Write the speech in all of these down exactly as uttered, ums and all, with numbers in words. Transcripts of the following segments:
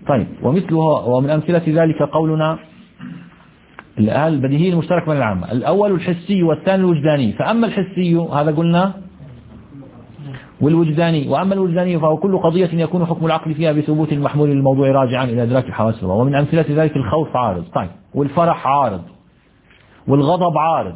طيب ومثلها ومن أمثلة ذلك قولنا البديهي المشترك بين العامة، الأول الحسي والثاني الوجداني. فأما الحسي هذا قلنا والوجداني، وأما الوجداني فهو كل قضية يكون حكم العقل فيها بثبوت المحمول للموضوع راجعا إلى إدراك الحواس. ومن أمثلة ذلك الخوف عارض، طيب والفرح عارض، والغضب عارض.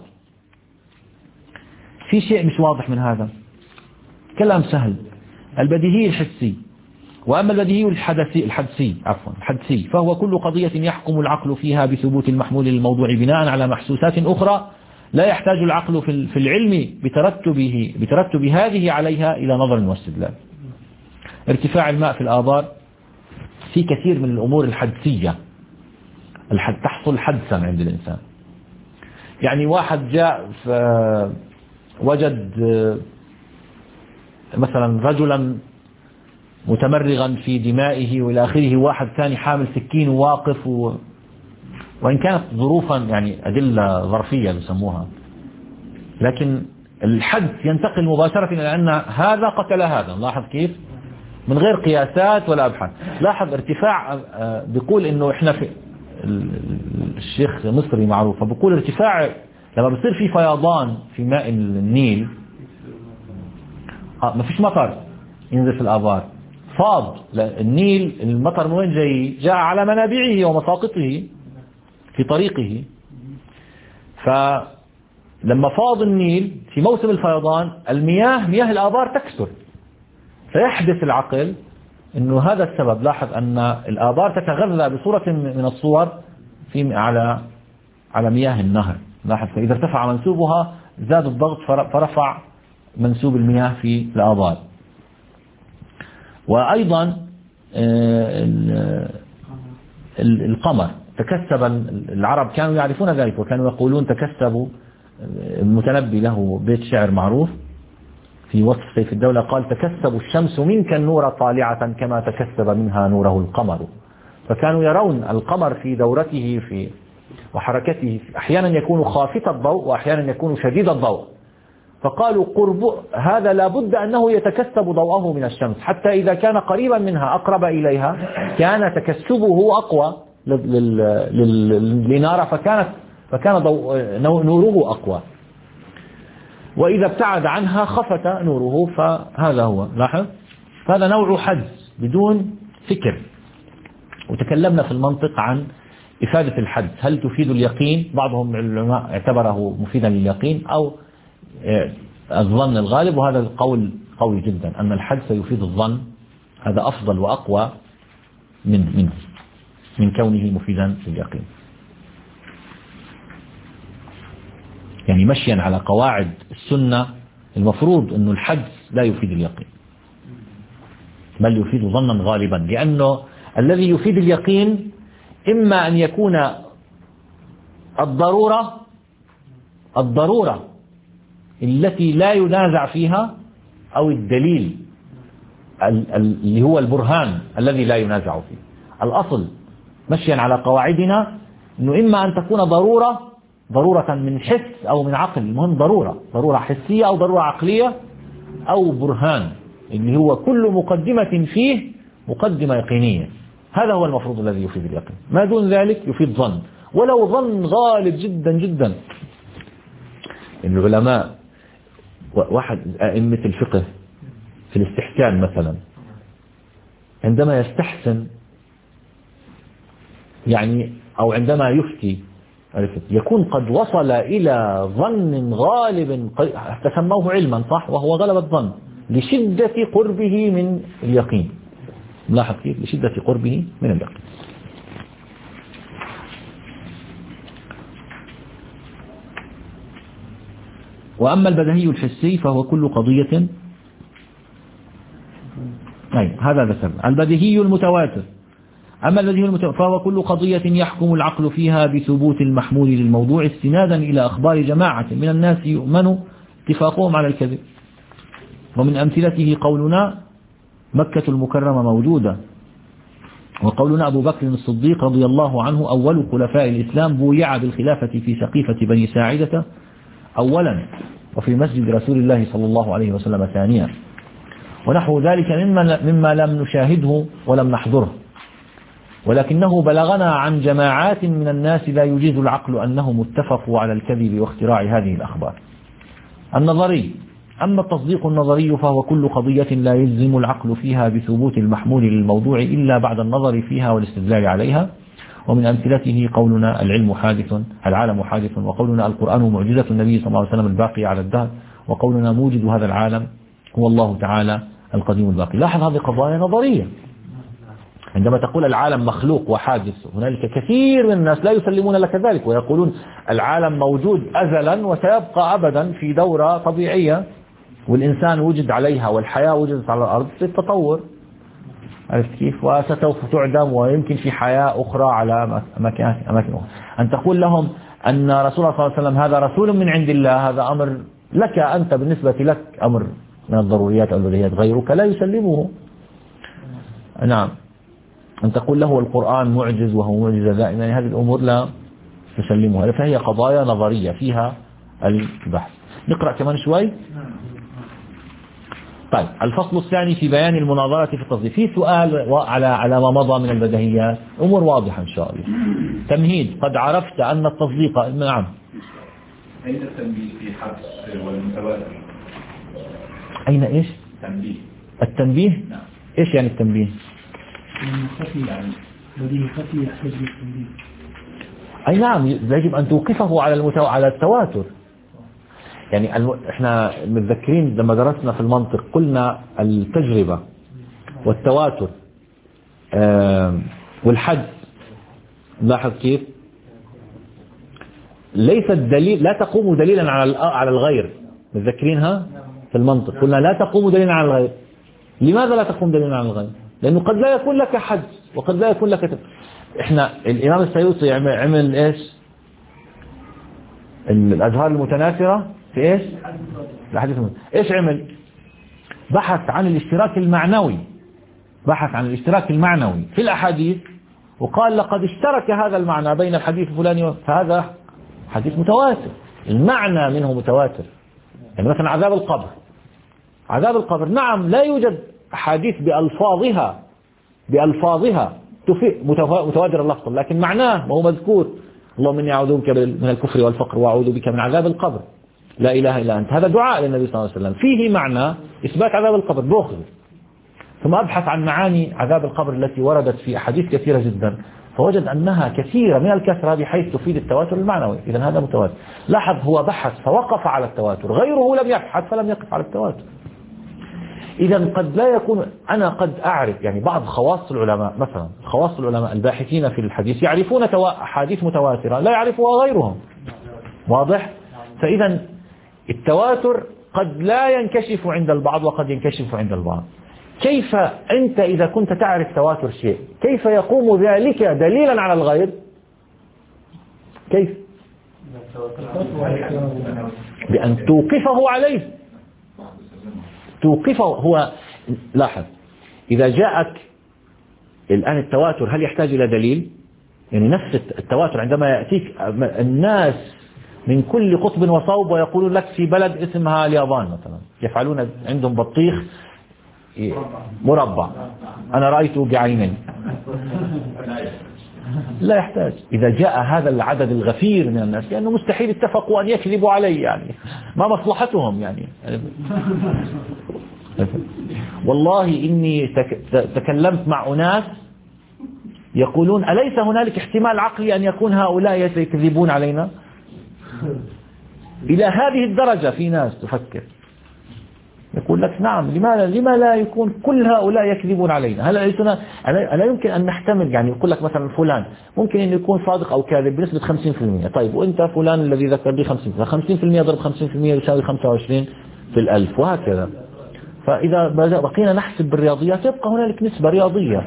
في شيء مش واضح من هذا كلام سهل. البديهي الحسي، وأما البديهي الحدثي الحدسي عفوا الحدسي فهو كل قضية يحكم العقل فيها بثبوت المحمول للموضوع بناء على محسوسات أخرى لا يحتاج العقل في العلم بترتبه بترتب هذه عليها إلى نظر واستدلال. ارتفاع الماء في الآبار في كثير من الأمور الحدسية الحد تحصل حدسا عند الإنسان. يعني واحد جاء وجد مثلا رجلا متمرغا في دمائه وإلى آخره، واحد ثاني حامل سكين وواقف و... وإن كانت ظروفا يعني أدلة ظرفية يسموها، لكن الحدس ينتقل مباشرة إلى أن هذا قتل هذا. لاحظ كيف من غير قياسات ولا أبحاث. لاحظ ارتفاع، بيقول إنه إحنا في الشيخ مصري معروف بيقول ارتفاع لما بصير في فيضان في ماء النيل ما فيش مطر ينزل في الآبار، فاض النيل. المطر من وين جاي؟ جاء على منابعه ومساقطه في طريقه. فلما فاض النيل في موسم الفيضان المياه مياه الآبار تكثر، فيحدث العقل انه هذا السبب. لاحظ ان الآبار تتغذى بصورة من الصور في على على مياه النهر. لاحظ فإذا ارتفع منسوبها زاد الضغط فرفع منسوب المياه في الآبار. وأيضا القمر تكسب، العرب كانوا يعرفون ذلك وكانوا يقولون تكسبوا. المتنبي له بيت شعر معروف في وصف سيف الدولة قال: تكسب الشمس منك النور طالعة كما تكسب منها نوره القمر. فكانوا يرون القمر في دورته في وحركته أحيانا يكون خافت الضوء وأحيانا يكون شديد الضوء، فقالوا قرب هذا لابد أنه يتكسب ضوءه من الشمس، حتى إذا كان قريبا منها أقرب إليها كان تكسبه أقوى للنار، فكانت فكان ضوء نوره أقوى، وإذا ابتعد عنها خفت نوره. فهذا هو. لاحظ هذا نوع حدس بدون فكر. وتكلمنا في المنطق عن إفادة الحدس، هل تفيد اليقين؟ بعضهم العلماء اعتبره مفيدا لليقين أو الظن الغالب، وهذا القول قوي جدا أن الحدس يفيد الظن، هذا أفضل وأقوى من منه من كونه مفيدا لليقين. يعني مشيا على قواعد السنة المفروض أن الحدس لا يفيد اليقين بل يفيد ظنا غالبا، لأنه الذي يفيد اليقين إما أن يكون الضرورة الضرورة التي لا ينازع فيها، أو الدليل اللي هو البرهان الذي لا ينازع فيه. الأصل مشيا على قواعدنا أنه إما أن تكون ضرورة ضرورة من حس أو من عقل، المهم ضرورة ضرورة حسية أو ضرورة عقلية، أو برهان اللي هو كل مقدمة فيه مقدمة يقينية. هذا هو المفروض الذي يفيد اليقين، ما دون ذلك يفيد ظن، ولو ظن غالب جدا جدا. العلماء واحد أئمة الفقه في الاستحسان مثلا عندما يستحسن يعني أو عندما يفتي عرفت يكون قد وصل إلى ظن غالب تسموه علما، صح، وهو غلب الظن لشدة قربه من اليقين. لاحظ كيف لشدة قربه من اليقين. وأما البديهي الحسي فهو كل قضية أي هذا ذكر البديهي المتواتر. أما البديهي المتواتر فهو كل قضية يحكم العقل فيها بثبوت المحمول للموضوع استنادا إلى أخبار جماعة من الناس يؤمن اتفاقهم على الكذب. ومن أمثلته قولنا مكة المكرمة موجودة، وقولنا أبو بكر الصديق رضي الله عنه أول خلفاء الإسلام بويع بالخلافة في سقيفة بني ساعدة أولا، وفي مسجد رسول الله صلى الله عليه وسلم ثانيا، ونحو ذلك مما, مما لم نشاهده ولم نحضره. ولكنه بلغنا عن جماعات من الناس لا يجيز العقل أنهم اتفقوا على الكذب واختراع هذه الأخبار. النظري. أما التصديق النظري فهو كل قضية لا يلزم العقل فيها بثبوت المحمول للموضوع إلا بعد النظر فيها والاستدلال عليها. ومن أمثلته قولنا العلم حادث، العالم حادث، وقولنا القرآن معجزة النبي صلى الله عليه وسلم الباقي على الدهر، وقولنا موجد هذا العالم هو الله تعالى القديم الباقي. لاحظ هذه قضايا نظرية. عندما تقول العالم مخلوق وحادث، هنالك كثير من الناس لا يسلمون لك ذلك ويقولون العالم موجود أزلا وسيبقى أبدا في دورة طبيعية، والإنسان وجد عليها والحياة وجدت على الأرض في التطور، عرفت كيف؟ وستوف تعدم ويمكن في حياة أخرى على أماكن أخرى. أن تقول لهم أن رسول الله صلى الله عليه وسلم هذا رسول من عند الله، هذا أمر لك أنت، بالنسبة لك أمر من الضروريات أو البديهيات، غيرك لا يسلمه. نعم. أن تقول له القرآن معجز وهو معجزة دائما، يعني هذه الأمور لا تسلمها، فهي قضايا نظرية فيها البحث. نقرأ كمان شوي. طيب، الفصل الثاني في بيان المناظرة في التصديق. في سؤال على على ما مضى من البديهيات، أمور واضحة إن شاء الله. تمهيد. قد عرفت أن التصديق. نعم. أين التنبيه في حبس والمتواتر؟ أين إيش؟ تنبيه. التنبيه؟ نعم. إيش يعني التنبيه؟ يعني بديه خفي يحتاج للتنبيه. أي نعم، يجب أن توقفه على المتو... على التواتر. يعني الم... احنا متذكرين لما درسنا في المنطق قلنا التجربة والتواتر آه والحد. لاحظ كيف ليس الدليل لا تقوم دليلا على على الغير. متذكرينها في المنطق قلنا لا تقوم دليلا على الغير. لماذا لا تقوم دليلا على الغير؟ لأنه قد لا يكون لك حد وقد لا يكون لك. احنا الإمام السيوطي عمل, عمل ايش؟ الأزهار المتناثرة في ايش؟ الحديث المتناثر. ايش عمل؟ بحث عن الاشتراك المعنوي، بحث عن الاشتراك المعنوي في الأحاديث، وقال لقد اشترك هذا المعنى بين الحديث الفلاني، فهذا حديث متواتر، المعنى منه متواتر. يعني مثلا عذاب القبر، عذاب القبر نعم لا يوجد أحاديث بألفاظها بألفاظها متواتر اللفظ، لكن معناه وهو مذكور. اللهم إني أعوذ بك من الكفر والفقر وأعوذ بك من عذاب القبر، لا إله إلا أنت. هذا دعاء للنبي صلى الله عليه وسلم فيه معنى إثبات عذاب القبر بأخذ. ثم أبحث عن معاني عذاب القبر التي وردت في أحاديث كثيرة جدا، فوجد أنها كثيرة من الكثرة بحيث تفيد التواتر المعنوي. إذن هذا متواتر. لاحظ هو بحث فوقف على التواتر، غيره لم يبحث فلم يقف على التواتر. إذا قد لا يكون، أنا قد أعرف يعني بعض خواص العلماء، مثلا خواص العلماء الباحثين في الحديث يعرفون أحاديث متواترة لا يعرفها غيرهم، واضح؟ فإذا التواتر قد لا ينكشف عند البعض وقد ينكشف عند البعض. كيف أنت إذا كنت تعرف تواتر شيء كيف يقوم ذلك دليلا على الغير؟ كيف؟ بأن توقفه عليه، توقفه. هو لاحظ إذا جاءك الآن التواتر هل يحتاج إلى دليل؟ يعني نفس التواتر عندما يأتيك الناس من كل قطب وصوب ويقولون لك في بلد اسمها اليابان مثلا يفعلون عندهم بطيخ مربع أنا رأيته بعيني، لا يحتاج. إذا جاء هذا العدد الغفير من الناس لأنه مستحيل اتفقوا أن يكذبوا علي، يعني ما مصلحتهم يعني. والله إني تكلمت مع أناس يقولون أليس هنالك احتمال عقلي أن يكون هؤلاء يكذبون علينا؟ إلى هذه الدرجة في ناس تفكر، يقول لك نعم لماذا لما لا يكون كل هؤلاء يكذبون علينا؟ هل ألا يمكن أن نحتمل؟ يعني يقول لك مثلا فلان ممكن أن يكون صادق أو كاذب بنسبة خمسين بالمئة. طيب وأنت فلان الذي ذكر لي خمسين بالمئة، خمسين بالمئة ضرب خمسين بالمئة يساوي خمسة وعشرين في الألف وهكذا. فإذا بقينا نحسب بالرياضيات يبقى هنالك نسبة رياضية.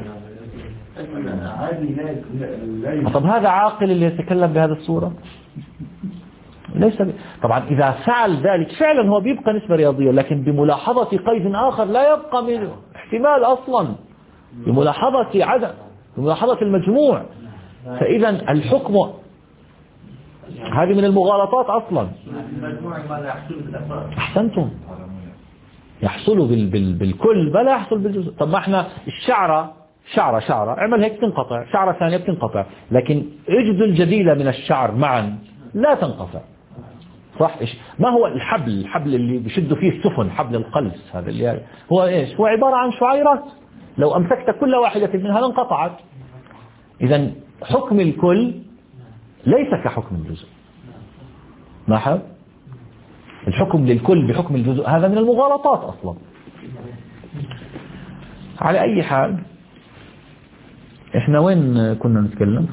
طب هذا عاقل اللي يتكلم بهذه الصورة؟ ليس ب... طبعا إذا فعل ذلك فعلا هو بيبقى نسبة رياضية، لكن بملاحظة قيد آخر لا يبقى من احتمال أصلا، بملاحظة عدم، بملاحظة المجموع. فإذا الحكم هذه من المغالطات أصلا. أحسنتم، يحصل بال... بال... بالكل بلا يحصل بالجزء. طب ما احنا الشعرة شعرة شعرة اعمل هيك تنقطع، شعرة ثانية بتنقطع، لكن اجد الجديلة من الشعر معا لا تنقطع. صح؟ إيش ما هو الحبل الحبل اللي بيشدوا فيه السفن، حبل القلس هذا اللي هو إيش؟ هو عبارة عن شعيرات، لو أمسكت كل واحدة منها لانقطعت. إذا حكم الكل ليس كحكم الجزء. لاحظ؟ الحكم للكل بحكم الجزء هذا من المغالطات أصلا. على أي حال إحنا وين كنا نتكلم؟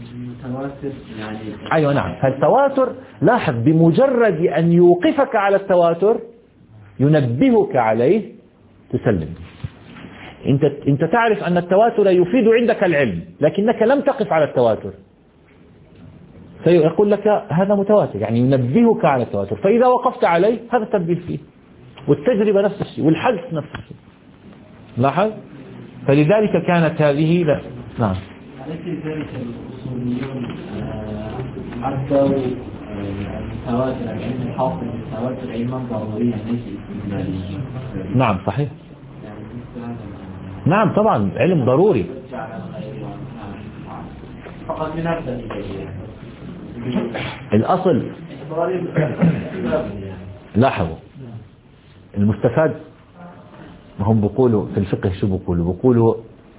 أيوة نعم. فالتواتر لاحظ بمجرد أن يوقفك على التواتر ينبهك عليه تسلم. أنت أنت تعرف أن التواتر يفيد عندك العلم، لكنك لم تقف على التواتر، فيقول لك هذا متواتر، يعني ينبهك على التواتر، فإذا وقفت عليه هذا التنبيه فيه. والتجربة نفس الشيء، والحدث نفس الشيء. لاحظ؟ فلذلك كانت هذه لا نعم. أليس ذلك الأصوليون عدوا التواتر العلم الحاصل بالتواتر علما ضروريا ليس استدلاليا؟ نعم صحيح. نعم طبعا علم ضروري. فقط لنبدأ الأصل لاحظوا المستفاد، هم بيقولوا في الفقه شو بيقولوا؟ بيقولوا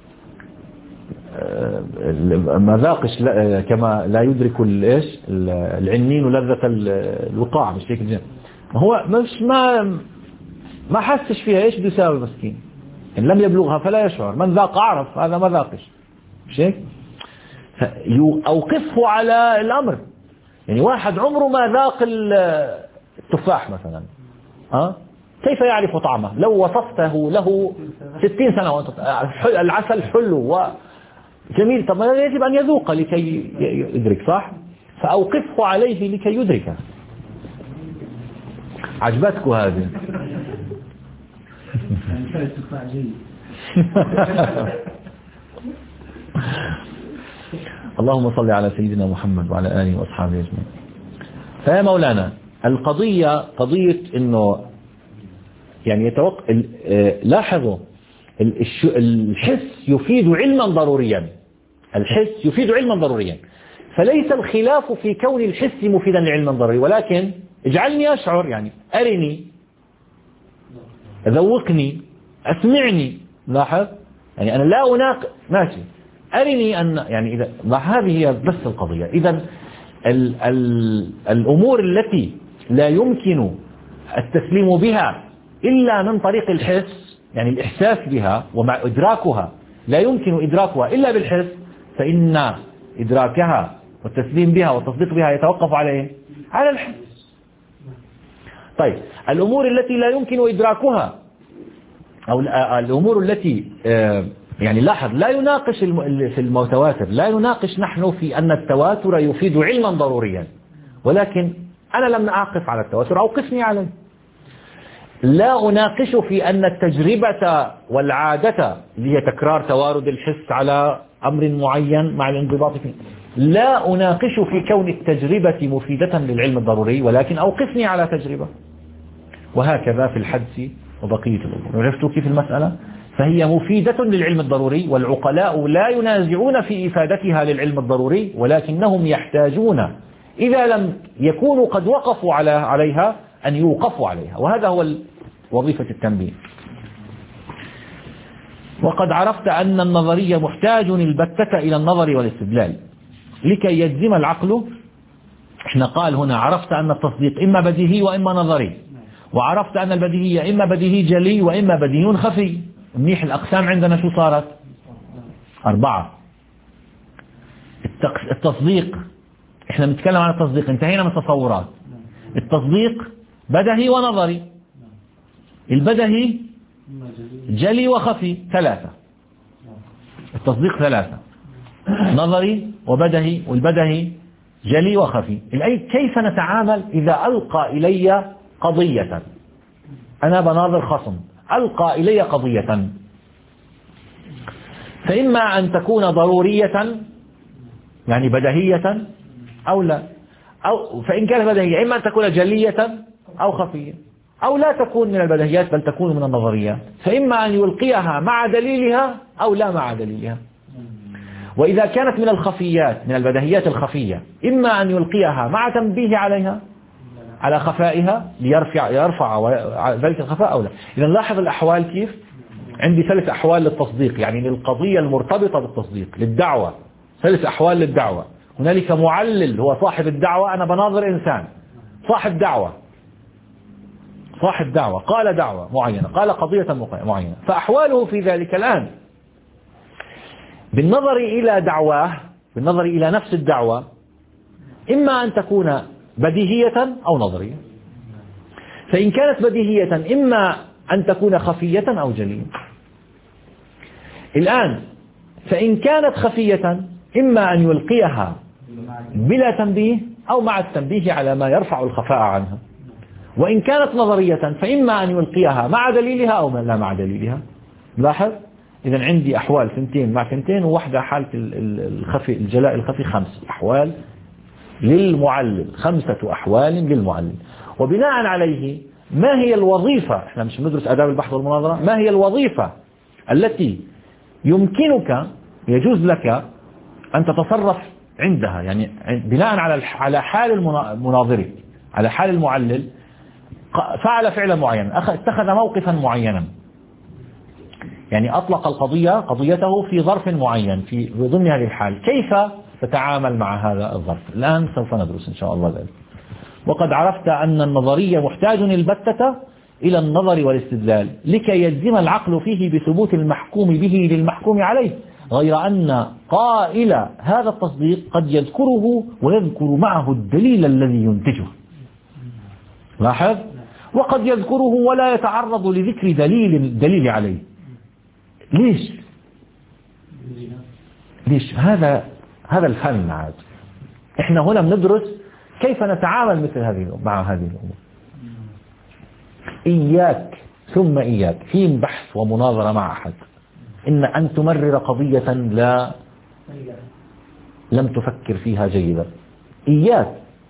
مذاقش كما لا يدرك الايش العنين لذة الوقاع، مش هيك الجن. هو مش ما ما حسش فيها، ايش بده يساوي مسكين؟ ان لم يبلغها فلا يشعر، من ذاق عرف، هذا ما ذاقش، مش هيك؟ اوقفه على الامر. يعني واحد عمره ما ذاق التفاح مثلا، ها كيف يعرف طعمه؟ لو وصفته له ستين سنة وانت العسل حلو وجميل، طب يجب أن يذوق لكي يدرك، صح؟ فأوقفه عليه لكي يدركه. عجبتك هذه؟ اللهم صل على سيدنا محمد وعلى آله وأصحابه أجمعين. فيا مولانا القضية قضية إنه يعني يتوق... لاحظوا الحس يفيد علما ضروريا، الحس يفيد علما ضروريا، فليس الخلاف في كون الحس مفيدا لعلما ضروري، ولكن اجعلني أشعر، يعني أرني، ذوقني، أسمعني. لاحظ يعني أنا لا أناق ماشي، أرني أن يعني إذا هذه هي بس القضية. إذا ال... ال... الأمور التي لا يمكن التسليم بها إلا من طريق الحس، يعني الإحساس بها ومع إدراكها لا يمكن إدراكها إلا بالحس، فإن إدراكها والتسليم بها والتصديق بها يتوقف على إيه؟ على الحس. طيب الأمور التي لا يمكن إدراكها أو الأمور التي يعني لاحظ لا يناقش في المتواتر، لا يناقش نحن في أن التواتر يفيد علما ضروريا، ولكن أنا لم أقف على التواتر، أوقفني عليه. لا أناقش في أن التجربة والعادة هي تكرار توارد الحس على أمر معين مع الانضباط فيه، لا أناقش في كون التجربة مفيدة للعلم الضروري، ولكن أوقفني على تجربة. وهكذا في الحدس وبقية الأمور. عرفتوا كيف المسألة؟ فهي مفيدة للعلم الضروري، والعقلاء لا ينازعون في إفادتها للعلم الضروري، ولكنهم يحتاجون إذا لم يكونوا قد وقفوا على عليها أن يوقفوا عليها، وهذا هو وظيفة التنبيه. وقد عرفت أن النظرية محتاج البتة إلى النظر والاستدلال لكي يجزم العقل. احنا قال هنا عرفت أن التصديق إما بديهي وإما نظري، وعرفت أن البديهية إما بديهي جلي وإما بديهي خفي. منيح، الأقسام عندنا شو صارت؟ أربعة. التصديق، احنا بنتكلم عن التصديق، انتهينا من التصورات. التصديق بديهي ونظري، البديهي جلي وخفي، ثلاثة. التصديق ثلاثة، نظري وبديهي، والبديهي جلي وخفي. الأي كيف نتعامل إذا ألقى إلي قضية، أنا بناظر خصم ألقى إلي قضية، فإما أن تكون ضرورية يعني بديهية أو لا، أو فإن كانت بديهية إما أن تكون جلية أو خفية. أو لا تكون من البديهيات بل تكون من النظريات، فإما أن يلقيها مع دليلها أو لا مع دليلها. وإذا كانت من الخفيات، من البديهيات الخفية، إما أن يلقيها مع تنبيه عليها على خفائها ليرفع يرفع ذلك الخفاء أو لا. إذا لاحظ الأحوال كيف؟ عندي ثلاث أحوال للتصديق، يعني للقضية المرتبطة بالتصديق، للدعوة ثلاث أحوال للدعوة. هنالك معلل هو صاحب الدعوة، أنا بناظر إنسان صاحب دعوة، صاحب دعوة قال دعوة معينة، قال قضية معينة، فأحواله في ذلك الآن بالنظر إلى دعواه، بالنظر إلى نفس الدعوة، إما أن تكون بديهية أو نظرية. فإن كانت بديهية إما أن تكون خفية أو جلية. الآن فإن كانت خفية إما أن يلقيها بلا تنبيه أو مع التنبيه على ما يرفع الخفاء عنها. وإن كانت نظرية فإما أن يلقيها مع دليلها أو لا مع دليلها. لاحظ إذا عندي أحوال ثنتين مع ثنتين، وواحدة حالة الخفي الجلاء الخفي، خمس أحوال للمعلل، خمسة أحوال للمعلل. وبناء عليه ما هي الوظيفة، احنا مش ندرس آداب البحث والمناظرة، ما هي الوظيفة التي يمكنك يجوز لك أن تتصرف عندها، يعني بناء على على حال المناظر، على حال المعلل، فعل فعلا معينا، اتخذ موقفا معينا، يعني أطلق القضية قضيته في ظرف معين في ضمن هذه الحال، كيف تتعامل مع هذا الظرف؟ الآن سوف ندرس إن شاء الله ذلك. وقد عرفت أن النظرية محتاج البتة إلى النظر والاستدلال لكي يجزم العقل فيه بثبوت المحكوم به للمحكوم عليه، غير أن قائل هذا التصديق قد يذكره ويذكر معه الدليل الذي ينتجه. لاحظ، وقد يذكره ولا يتعرض لذكر دليل الدليل عليه. ليش؟ ليش؟ هذا هذا الفن عاد. احنا هنا بندرس كيف نتعامل مثل هذه مع هذه الأمور. إياك ثم إياك في بحث ومناظرة مع أحد إن أن تمرر قضية لا لم تفكر فيها جيدا. إياك،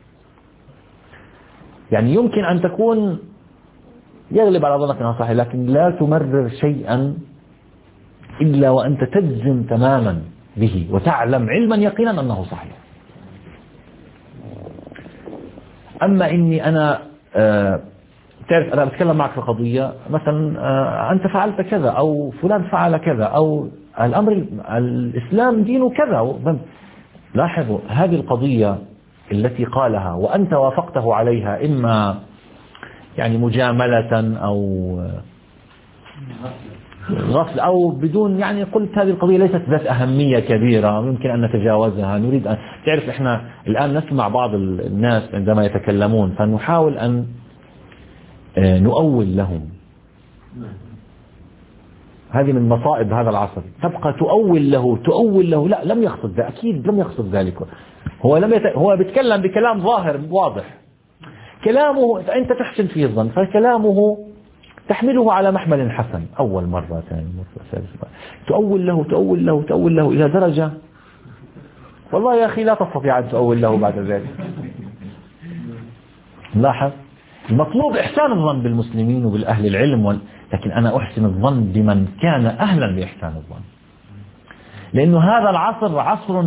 يعني يمكن أن تكون يغلب على ظنك أنها صحيح، لكن لا تمرر شيئا إلا وأنت تجزم تماما به وتعلم علما يقينا أنه صحيح. أما إني أنا آه تعرف أنا بتكلم معك في قضية مثلا، آه أنت فعلت كذا أو فلان فعل كذا أو الأمر الإسلام دين كذا. لاحظوا هذه القضية التي قالها وأنت وافقته عليها، إما يعني مجاملة أو غفل أو بدون، يعني قلت هذه القضية ليست ذات أهمية كبيرة يمكن أن نتجاوزها، نريد أن تعرف إحنا الآن نسمع بعض الناس عندما يتكلمون فنحاول أن نؤول لهم. هذه من مصائب هذا العصر، تبقى تؤول له تؤول له لا لم يقصد ذلك، أكيد لم يقصد ذلك، هو لم يت... هو بيتكلم بكلام ظاهر واضح، كلامه أنت تحسن فيه الظن، فكلامه تحمله على محمل حسن أول مرة ثاني مرة ثالث مرة، تؤول له تؤول له تؤول له إلى درجة والله يا أخي لا تستطيع أن تؤول له بعد ذلك. لاحظ، المطلوب إحسان الظن بالمسلمين وبالأهل العلم وال... لكن أنا أحسن الظن بمن كان أهلا بإحسان الظن، لأنه هذا العصر عصر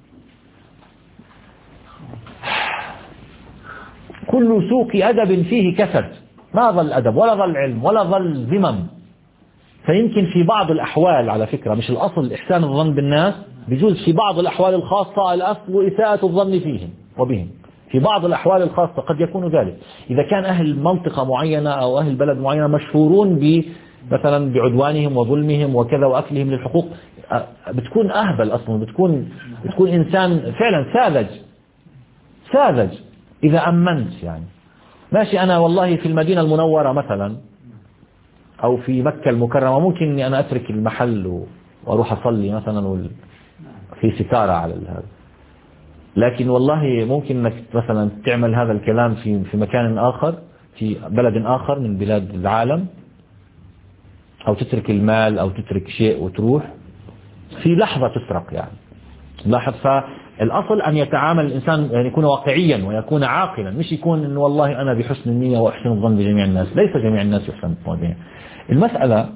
كل سوق أدب فيه كسد، ما ظل أدب ولا ظل علم ولا ظل ذمم. فيمكن في بعض الأحوال، على فكرة مش الأصل إحسان الظن بالناس، بجوز في بعض الأحوال الخاصة الأصل إساءة الظن فيهم وبهم، في بعض الأحوال الخاصة قد يكون ذلك. إذا كان أهل منطقة معينة أو أهل بلد معينة مشهورون ب مثلا بعدوانهم وظلمهم وكذا وأكلهم للحقوق، بتكون أهبل أصلا، بتكون بتكون إنسان فعلا ساذج ساذج إذا أمنت. يعني ماشي، أنا والله في المدينة المنورة مثلا أو في مكة المكرمة ممكن أني أنا أترك المحل وأروح أصلي مثلا في ستارة على هذا، لكن والله ممكن أنك مثلا تعمل هذا الكلام في في مكان آخر في بلد آخر من بلاد العالم، أو تترك المال أو تترك شيء وتروح في لحظة تسرق. يعني لاحظ، الأصل أن يتعامل الإنسان أن يكون واقعيا ويكون عاقلا، مش يكون إنه والله أنا بحسن النية وأحسن الظن بجميع الناس. ليس جميع الناس يحسن الظن بهم. المسألة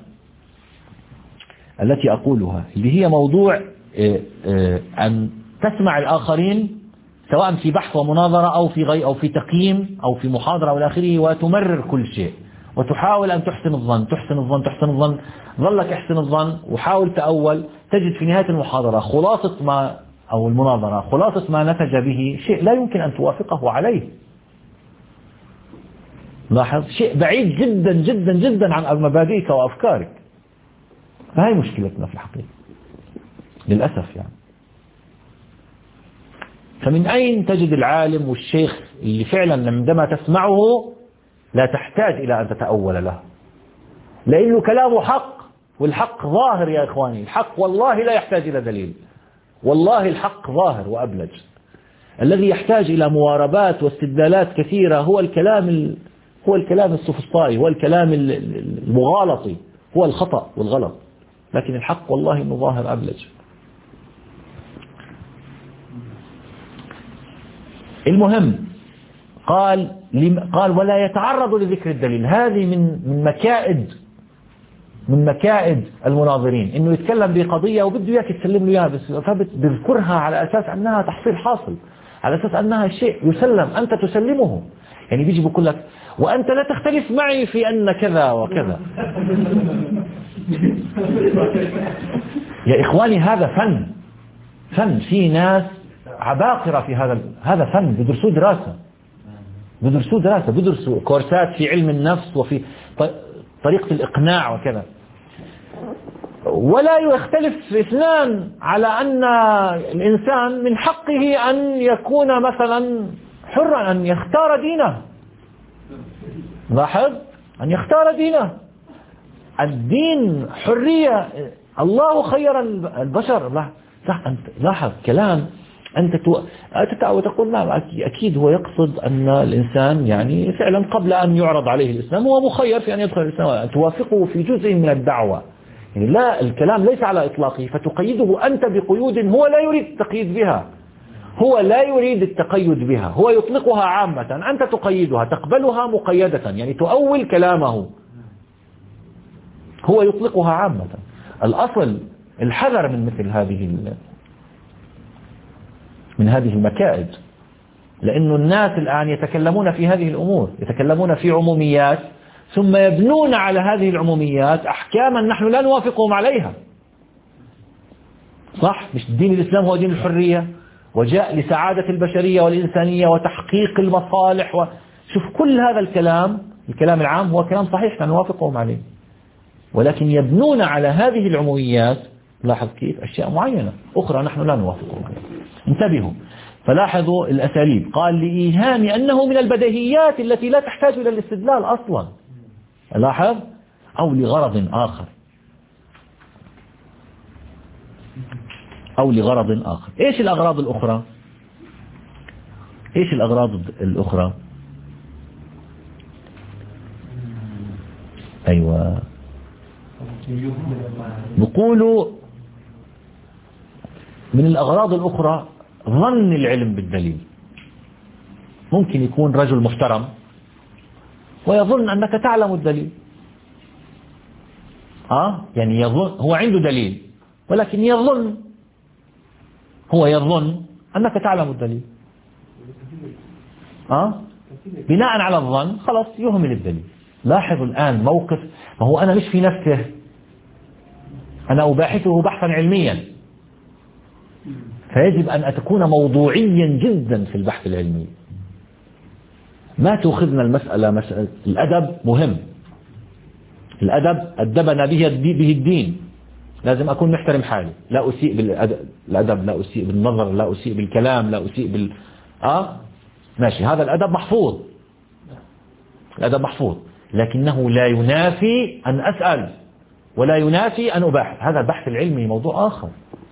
التي أقولها اللي هي موضوع أن تسمع الآخرين سواء في بحث ومناظرة أو في غي أو في تقييم أو في محاضرة والى آخره، وتمرر كل شيء وتحاول أن تحسن الظن تحسن الظن تحسن الظن ظلك احسن الظن وحاول تأول، تجد في نهاية المحاضرة خلاصة ما أو المناظرة خلاصة ما نتج به شيء لا يمكن أن توافقه عليه. لاحظ شيء بعيد جدا جدا جدا عن مبادئك وأفكارك. فهي مشكلتنا في الحقيقة للأسف يعني. فمن أين تجد العالم والشيخ اللي فعلا عندما تسمعه لا تحتاج إلى أن تتأول له، لأنه كلامه حق، والحق ظاهر يا إخواني. الحق والله لا يحتاج إلى دليل، والله الحق ظاهر وأبلج. الذي يحتاج إلى مواربات واستدلالات كثيرة هو الكلام هو الكلام السفسطائي، هو الكلام المغالطي، هو الخطأ والغلط. لكن الحق والله إنه ظاهر أبلج. المهم قال قال ولا يتعرض لذكر الدليل. هذه من من مكائد من مكائد المناظرين، انه يتكلم بقضيه وبده اياك تسلم له اياها، بس فبذكرها على اساس انها تحصيل حاصل، على اساس انها شيء يسلم انت تسلمه. يعني بيجي بيقول لك وانت لا تختلف معي في ان كذا وكذا. يا اخواني هذا فن، فن. في ناس عباقرة في هذا هذا فن، بدرسوا دراسة بدرسوا دراسة بدرسوا كورسات في علم النفس وفي طريقة الإقناع وكذا. ولا يختلف اثنان على أن الإنسان من حقه أن يكون مثلا حرا، أن يختار دينه. لاحظ، أن يختار دينه. الدين حرية، الله خير البشر. صح، أنت لاحظ كلام أنت تقول نعم أكيد هو يقصد أن الإنسان يعني فعلا قبل أن يعرض عليه الإسلام هو مخير في أن يدخل الإسلام، توافقه في جزء من الدعوة. يعني لا، الكلام ليس على إطلاقه، فتقيده أنت بقيود هو لا يريد التقييد بها، هو لا يريد التقيد بها، هو يطلقها عامة، أنت تقيدها تقبلها مقيدة، يعني تؤول كلامه، هو يطلقها عامة. الأصل الحذر من مثل هذه من هذه المكائد، لأن الناس الآن يتكلمون في هذه الأمور، يتكلمون في عموميات ثم يبنون على هذه العموميات أحكاما نحن لا نوافقهم عليها. صح؟ مش دين الإسلام هو دين الحرية وجاء لسعادة البشرية والإنسانية وتحقيق المصالح و... شوف كل هذا الكلام، الكلام العام هو كلام صحيح نوافقهم عليه، ولكن يبنون على هذه العموميات. لاحظ كيف أشياء معينة أخرى نحن لا نوافقهم عليها. انتبهوا، فلاحظوا الأساليب. قال لإيهام أنه من البديهيات التي لا تحتاج إلى الاستدلال أصلا. لاحظ، أو لغرض آخر أو لغرض آخر. إيش الأغراض الأخرى؟ إيش الأغراض الأخرى؟ أيوة، نقول من الأغراض الأخرى ظن العلم بالدليل. ممكن يكون رجل محترم ويظن أنك تعلم الدليل. آه يعني يظن هو عنده دليل، ولكن يظن هو يظن أنك تعلم الدليل. آه بناء على الظن خلاص يهمل الدليل. لاحظوا الآن موقف، ما هو أنا مش في نفسه، أنا أباحثه بحثا علميا، فيجب أن تكون موضوعيا جدا في البحث العلمي. ما تأخذنا المسألة مسألة الأدب. مهم الأدب، أدبنا به به الدين، لازم أكون محترم حالي، لا أسيء بالأدب، لا أسيء بالنظر، لا أسيء بالكلام، لا أسيء بال آه ماشي، هذا الأدب محفوظ، الأدب محفوظ، لكنه لا ينافي أن أسأل ولا ينافي أن أباحث. هذا البحث العلمي موضوع آخر،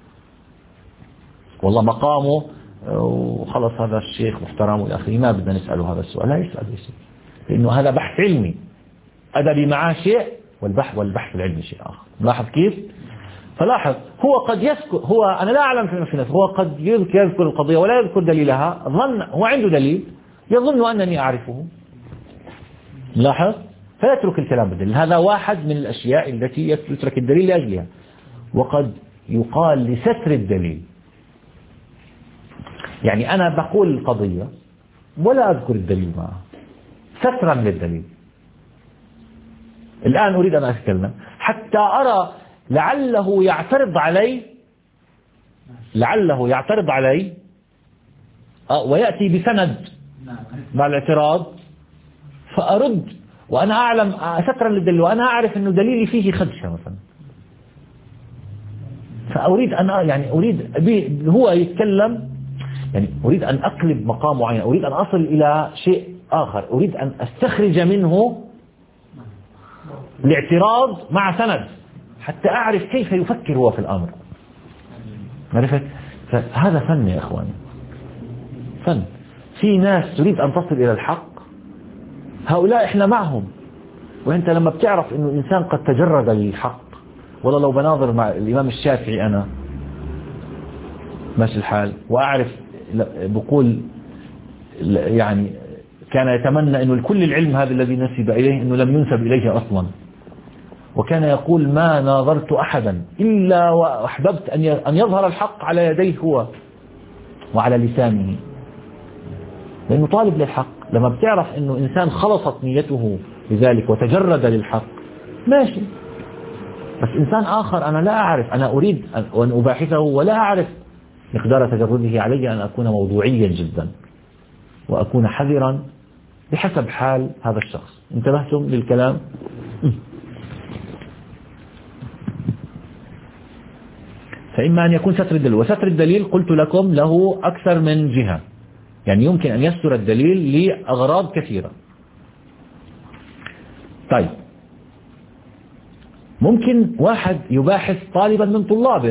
والله مقامه وخلص هذا الشيخ محترم والآخرين ما بدنا نسأله هذا السؤال، لا يسأل يسأل، لأنه هذا بحث علمي، أدبي معاه شيء والبحث والبحث العلمي شيء آخر. لاحظ كيف؟ فلاحظ هو قد يذكر، هو أنا لا أعلم في نفسه، هو قد يذكر القضية ولا يذكر دليلها، ظن هو عنده دليل يظن أنني أعرفه. لاحظ، فيترك الكلام بالدليل. هذا واحد من الأشياء التي يترك الدليل لأجلها. وقد يقال لستر الدليل، يعني أنا بقول القضية ولا أذكر الدليل معها سترا للدليل. الآن أريد أن أتكلم حتى أرى لعله يعترض علي لعله يعترض علي ويأتي بسند مع الاعتراض، فأرد وأنا أعلم سترا للدليل، وأنا أعرف أن دليلي فيه خدشة مثلا. فأريد أن يعني أريد هو يتكلم، يعني أريد أن أقلب مقام معين، أريد أن أصل إلى شيء آخر، أريد أن أستخرج منه الاعتراض مع سند حتى أعرف كيف يفكر هو في الأمر. عرفت؟ فهذا فن يا إخواني، فن. في ناس تريد أن تصل إلى الحق، هؤلاء إحنا معهم. وإنت لما بتعرف إنه إنسان قد تجرد للحق، والله لو بناظر مع الإمام الشافعي أنا ماشي الحال وأعرف بقول يعني كان يتمنى أنه كل العلم هذا الذي نسب إليه أنه لم ينسب إليه أصلا، وكان يقول ما ناظرت أحدا إلا وأحببت أن يظهر الحق على يديه هو وعلى لسانه، لأنه طالب للحق. لما بتعرف أنه إنسان خلصت نيته لذلك وتجرد للحق ماشي. بس إنسان آخر أنا لا أعرف، أنا أريد أن أباحثه ولا أعرف مقدار تجرده، علي أن أكون موضوعيا جدا وأكون حذرا بحسب حال هذا الشخص. انتبهتم للكلام؟ فإما أن يكون ستر الدليل، وستر الدليل قلت لكم له أكثر من جهة، يعني يمكن أن يستر الدليل لأغراض كثيرة. طيب، ممكن واحد يباحث طالبا من طلابه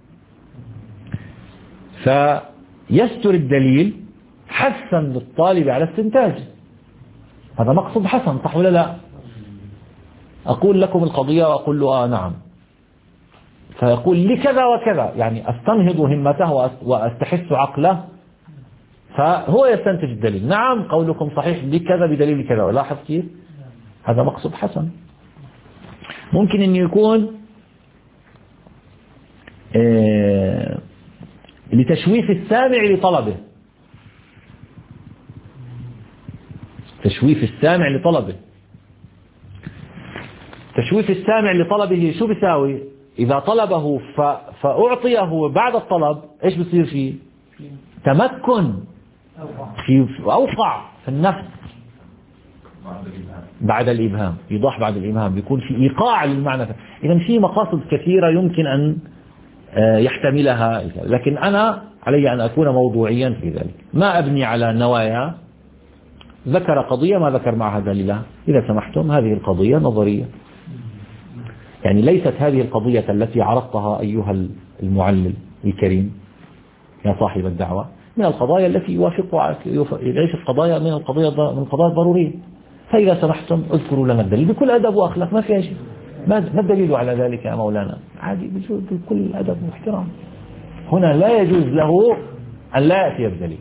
فيستر الدليل حثا للطالب على استنتاجه، هذا مقصد حسن، صح ولا لا؟ أقول لكم القضية وأقول له آه نعم، فيقول لكذا وكذا، يعني أستنهض همته وأستحث عقله، فهو يستنتج الدليل. نعم قولكم صحيح لكذا بدليل كذا، ولاحظ كيف هذا مقصد حسن. ممكن أن يكون آه لتشويف السامع لطلبه، تشويف السامع لطلبه تشويف السامع لطلبه شو بيساوي؟ إذا طلبه فأعطيه بعد الطلب إيش بصير فيه؟ تمكن في أوقع في النفس بعد الإبهام، يضاح بعد الإبهام، بيكون في إيقاع للمعنى. إذا في مقاصد كثيرة يمكن أن يحتملها، لكن أنا علي أن أكون موضوعيا في ذلك، ما أبني على نوايا. ذكر قضية ما ذكر معها دليلها، إذا سمحتم هذه القضية نظرية، يعني ليست هذه القضية التي عرضتها أيها المعلم الكريم يا صاحب الدعوة من القضايا التي يوافق ليست قضايا من القضايا من القضايا الضرورية. فإذا سمحتم اذكروا لنا الدليل بكل أدب وأخلاق، ما فيها شيء. ما الدليل على ذلك يا مولانا؟ عادي بكل أدب واحترام. هنا لا يجوز له أن لا يأتي بالدليل.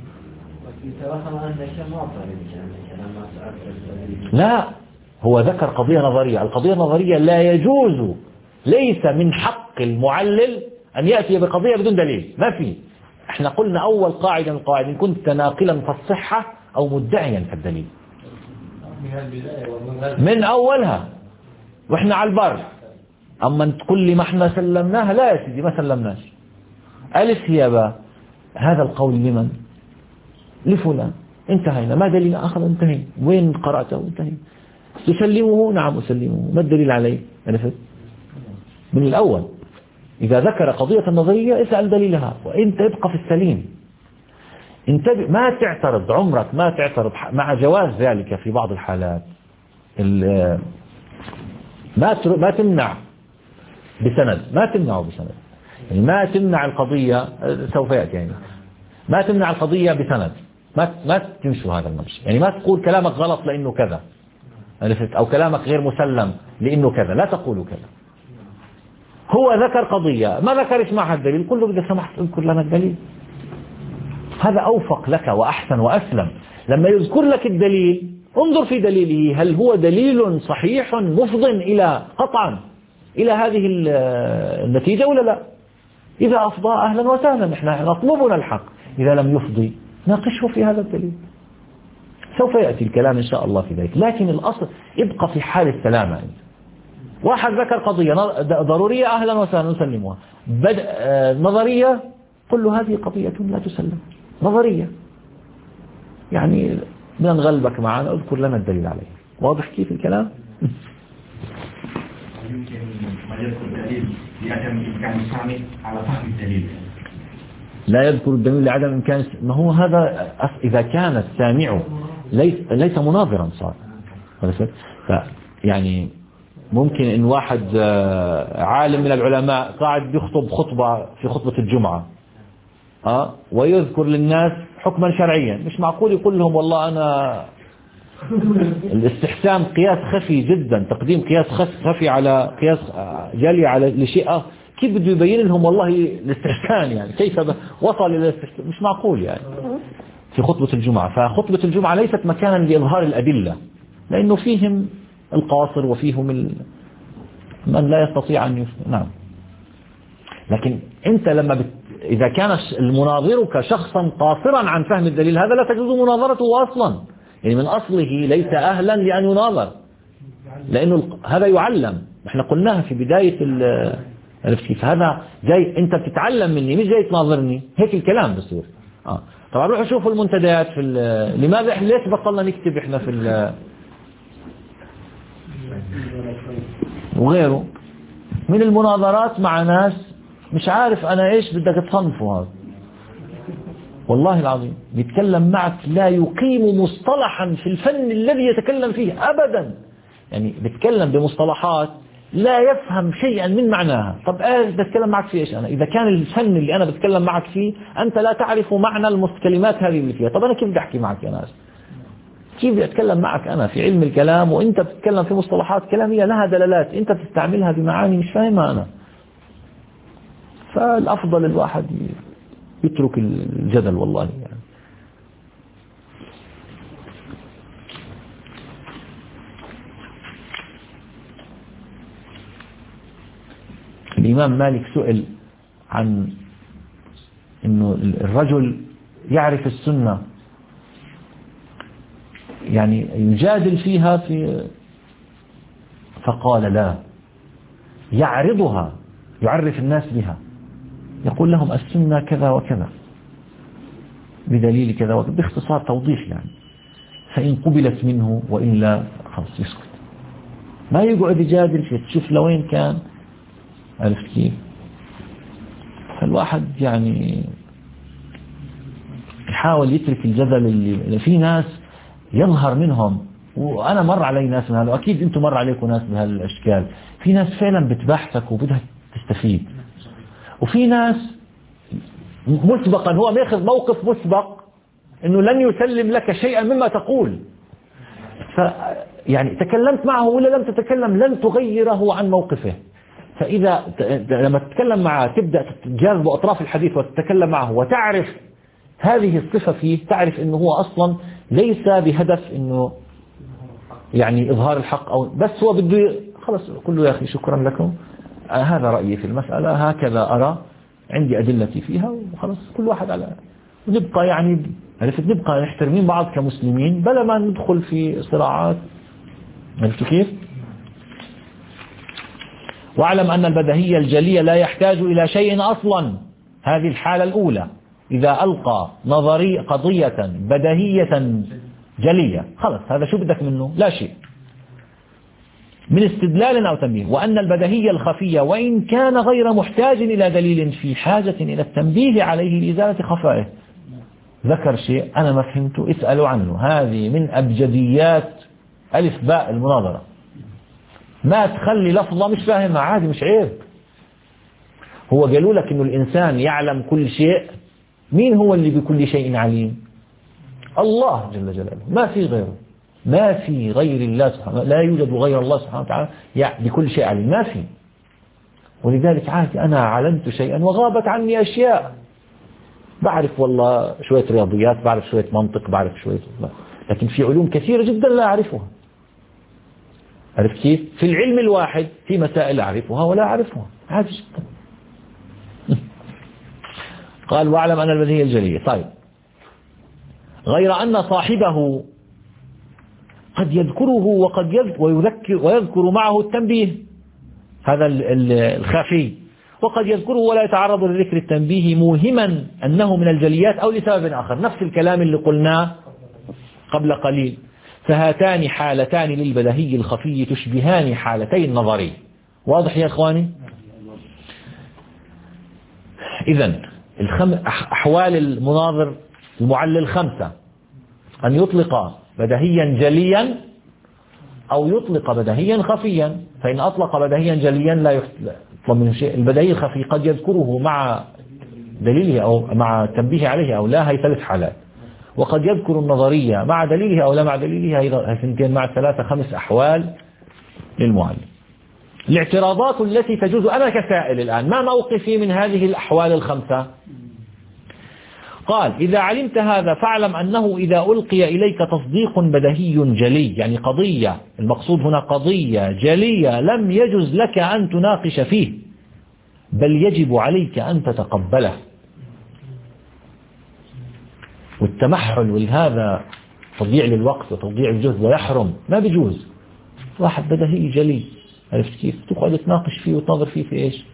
لا، هو ذكر قضية نظرية، القضية النظرية لا يجوز، ليس من حق المعلل أن يأتي بقضية بدون دليل، ما في. احنا قلنا أول قاعدة من القواعد إن كنت ناقلا في الصحة أو مدعيا في الدليل من أولها، وإحنا على البر. أما تقول لي ما احنا سلمناها، لا يا سيدي ما سلمناش. ألف هي باء، هذا القول لمن؟ لفلان، انتهينا، ما دليل آخر؟ انتهينا. وين قرأته؟ انتهينا. تسلمه؟ نعم أسلمه. ما الدليل عليه؟ عرفت؟ من الأول إذا ذكر قضية النظرية اسأل دليلها، وإنت ابقى في السليم. انتبه، ما تعترض، عمرك ما تعترض مع جواز ذلك في بعض الحالات. ما ما تمنع بسند، ما تمنعه بسند، يعني ما تمنع القضية، سوف يأتي يعني ما تمنع القضية بسند، ما ما تمشوا هذا الممشي، يعني ما تقول كلامك غلط لأنه كذا، أو كلامك غير مسلم لأنه كذا، لا تقولوا كذا. هو ذكر قضية ما ذكرش معها الدليل، قل له إذا سمحت اذكر لنا الدليل. هذا أوفق لك وأحسن وأسلم. لما يذكر لك الدليل انظر في دليله هل هو دليل صحيح مفض إلى قطعا إلى هذه النتيجة ولا لا. إذا أفضى أهلا وسهلا، إحنا نطلبنا الحق. إذا لم يفضي ناقشه في هذا الدليل. سوف يأتي الكلام إن شاء الله في ذلك، لكن الأصل ابقى في حال السلامة. واحد ذكر قضية ضرورية أهلا وسهلا نسلمها، نظرية قل له هذه قضية لا تسلم، نظرية يعني بدنا نغلبك معنا اذكر لنا الدليل عليه. واضح كيف الكلام؟ يمكن ما يذكر الدليل لعدم إمكان السامع على فهم الدليل. لا يذكر الدليل لعدم إمكان، ما هو هذا إذا كان السامع ليس ليس مناظرا صار. يعني ممكن إن واحد عالم من العلماء قاعد يخطب خطبة في خطبة الجمعة أه ويذكر للناس حكما شرعيا، مش معقول يقول لهم والله أنا الاستحسان قياس خفي جدا، تقديم قياس خفي على قياس جلي على لشيء، كيف بده يبين لهم والله الاستحسان يعني كيف وصل إلى الاستحسان؟ مش معقول يعني في خطبة الجمعة. فخطبة الجمعة ليست مكانا لإظهار الأدلة، لأنه فيهم القاصر وفيهم ال... من لا يستطيع أن يفهم. نعم. لكن أنت لما بت... إذا كان المناظرك شخصا قاصرا عن فهم الدليل هذا لا تجوز مناظرته أصلا، يعني من أصله ليس أهلا لأن يناظر، لأنه هذا يعلم. احنا قلناها في بداية عرفت كيف؟ هذا جاي أنت بتتعلم مني مش جاي تناظرني، هيك الكلام بصير. آه. طبعا روحوا شوفوا المنتديات في لماذا احنا ليش بطلنا نكتب احنا في ال... وغيره من المناظرات مع ناس مش عارف أنا إيش بدك تصنفه. هذا والله العظيم يتكلم معك لا يقيم مصطلحا في الفن الذي يتكلم فيه أبدا، يعني بيتكلم بمصطلحات لا يفهم شيئا من معناها. طب ايش بتكلم معك فيه ايش انا؟ اذا كان الفن اللي انا بتكلم معك فيه انت لا تعرف معنى الكلمات هذه اللي فيها، طب انا كيف بدي احكي معك يا ناس؟ كيف بدي اتكلم معك انا في علم الكلام وانت بتتكلم في مصطلحات كلاميه لها دلالات انت بتستعملها بمعاني مش فاهمها انا؟ فالافضل الواحد يترك الجدل والله يعني. الإمام مالك سئل عن إنه الرجل يعرف السنة يعني يجادل فيها في، فقال لا، يعرضها يعرف الناس بها، يقول لهم السنة كذا وكذا بدليل كذا وكذا باختصار توضيح يعني، فإن قبلت منه وإلا خلاص يسكت، ما يقعد يجادل فيه. تشوف لوين كان، عرفت كيف؟ فالواحد يعني يحاول يترك الجدل اللي في ناس يظهر منهم، وأنا مر علي ناس من هذا، وأكيد أنتم مر عليكم ناس بهالأشكال. في ناس فعلا بتبحثك وبدها تستفيد، وفي ناس مسبقا هو بياخذ موقف مسبق أنه لن يسلم لك شيئا مما تقول، ف يعني تكلمت معه ولا لم تتكلم لن تغيره عن موقفه. فإذا لما تتكلم معه تبدأ تجاذب أطراف الحديث وتتكلم معه وتعرف هذه الصفة فيه، تعرف أنه هو أصلا ليس بهدف أنه يعني إظهار الحق، أو بس هو بده خلص قل له يا أخي شكرا لكم، هذا رأيي في المسألة، هكذا أرى، عندي أدلتي فيها، وخلص كل واحد على، ونبقى يعني عرفت نبقى نحترمين بعض كمسلمين بلا ما ندخل في صراعات. عرفت كيف؟ واعلم أن البديهية الجلية لا يحتاج إلى شيء أصلا. هذه الحالة الأولى، إذا ألقى نظري قضية بديهية جلية خلص هذا شو بدك منه؟ لا شيء من استدلال أو تنبيه. وأن البديهية الخفية وإن كان غير محتاج إلى دليل في حاجة إلى التنبيه عليه لإزالة خفائه. ذكر شيء أنا ما فهمته اسألوا عنه، هذه من أبجديات ألف باء المناظرة. ما تخلي لفظة مش فاهمها عادي، مش عيب. هو قالوا لك إنه الإنسان يعلم كل شيء، مين هو اللي بكل شيء عليم؟ الله جل جلاله، ما في غيره، ما في غير الله سبحانه، لا يوجد غير الله سبحانه وتعالى يعني بكل شيء عليم، ما في. ولذلك عادي أنا علمت شيئا وغابت عني أشياء، بعرف والله شوية رياضيات، بعرف شوية منطق، بعرف شوية، لكن في علوم كثيرة جدا لا أعرفها. عرفت كيف؟ في العلم الواحد في مسائل أعرفها ولا أعرفها، عادي جدا. قال واعلم أن البديهية الجلية. طيب، غير أن صاحبه قد يذكره وقد يذكر ويذكر ويذكر معه التنبيه، هذا الخفي، وقد يذكره ولا يتعرض لذكر التنبيه موهما أنه من الجليات أو لسبب آخر، نفس الكلام اللي قلناه قبل قليل. فهاتان حالتان للبديهي الخفي تشبهان حالتي النظري. واضح يا إخواني؟ إذن الخم... أحوال المناظر المعلل خمسة: أن يطلق بديهيا جليا أو يطلق بديهيا خفيا. فإن أطلق بديهيا جليا لا يطلب منه شيء. البديهي الخفي قد يذكره مع دليله أو مع التنبيه عليه أو لا، هي ثلاث حالات. وقد يذكر النظرية مع دليله أو لا مع دليله، هي اثنتين مع ثلاثة، خمس أحوال للمعلم. الاعتراضات التي تجوز، أنا كسائل الآن ما موقفي من هذه الأحوال الخمسة؟ قال: إذا علمت هذا فاعلم أنه إذا ألقي إليك تصديق بديهي جلي، يعني قضية، المقصود هنا قضية جلية، لم يجز لك أن تناقش فيه، بل يجب عليك أن تتقبله. والتمحل والهذا تضييع للوقت وتضييع الجهد ويحرم، ما بيجوز. واحد بديهي جلي، عرفت كيف؟ تقعد تناقش فيه وتنظر فيه في إيش؟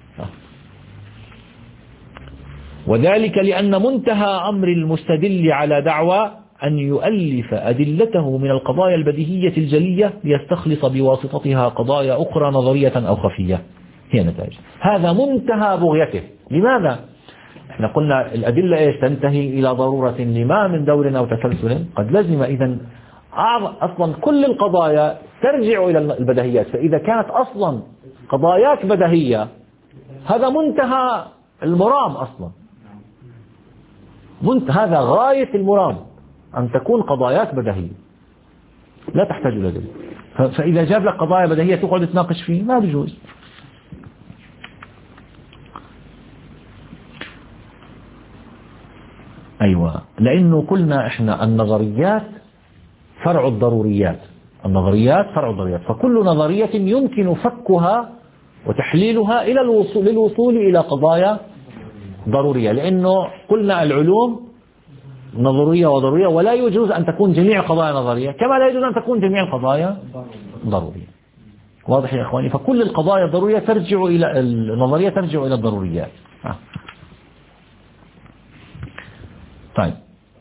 وذلك لأن منتهى أمر المستدل على دعوى أن يؤلف أدلته من القضايا البديهية الجلية ليستخلص بواسطتها قضايا أخرى نظرية أو خفية، هي نتائج. هذا منتهى بغيته. لماذا؟ احنا قلنا الأدلة إيش؟ تنتهي إلى ضرورة لما من دور أو تسلسل قد لزم. إذن أصلا كل القضايا ترجع إلى البديهيات، فإذا كانت أصلا قضاياك بديهية هذا منتهى المرام أصلا، هذا غاية المرام، أن تكون قضاياك بديهية لا تحتاج إلى دليل. فإذا جاب لك قضايا بديهية تقعد تناقش فيه، ما بيجوز. أيوة، لأنه قلنا إحنا النظريات فرع الضروريات، النظريات فرع الضروريات، فكل نظرية يمكن فكها وتحليلها إلى الوصول للوصول إلى قضايا ضرورية. لأنه قلنا العلوم نظرية وضرورية، ولا يجوز أن تكون جميع القضايا نظرية، كما لا يجوز أن تكون جميع القضايا ضرورية. واضح يا إخواني؟ فكل القضايا الضرورية ترجع إلى النظرية، ترجع إلى الضروريات. آه. طيب،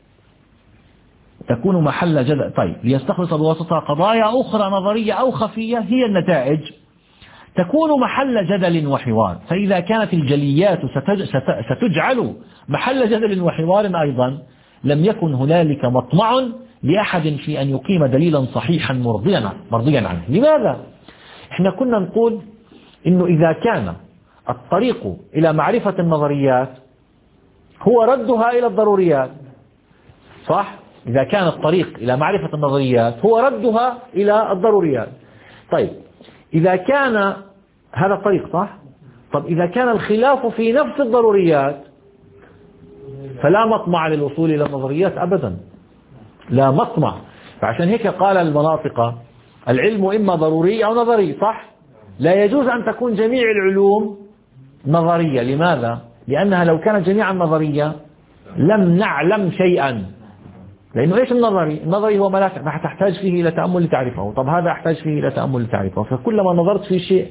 تكون محل جدل. طيب، ليستخلص بواسطها قضايا أخرى نظرية أو خفية، هي النتائج تكون محل جدل وحوار. فإذا كانت الجليات ستجعل محل جدل وحوار أيضا، لم يكن هنالك مطمع لأحد في أن يقيم دليلا صحيحا مرضيا مرضيا عنه. لماذا؟ احنا كنا نقول إنه إذا كان الطريق إلى معرفة النظريات هو ردها إلى الضروريات، صح؟ إذا كان الطريق إلى معرفة النظريات هو ردها إلى الضروريات. طيب، إذا كان هذا الطريق صح؟ طب إذا كان الخلاف في نفس الضروريات فلا مطمع للوصول إلى النظريات أبدا، لا مطمع. فعشان هيك قال المناطق: العلم إما ضروري أو نظري، صح؟ لا يجوز أن تكون جميع العلوم نظرية. لماذا؟ لأنها لو كانت جميعا نظرية لم نعلم شيئا. لأنه إيش النظري؟ النظري هو ما لا تحتاج فيه إلى تأمل لتعرفه. طب هذا أحتاج فيه إلى تأمل لتعرفه، فكلما نظرت في شيء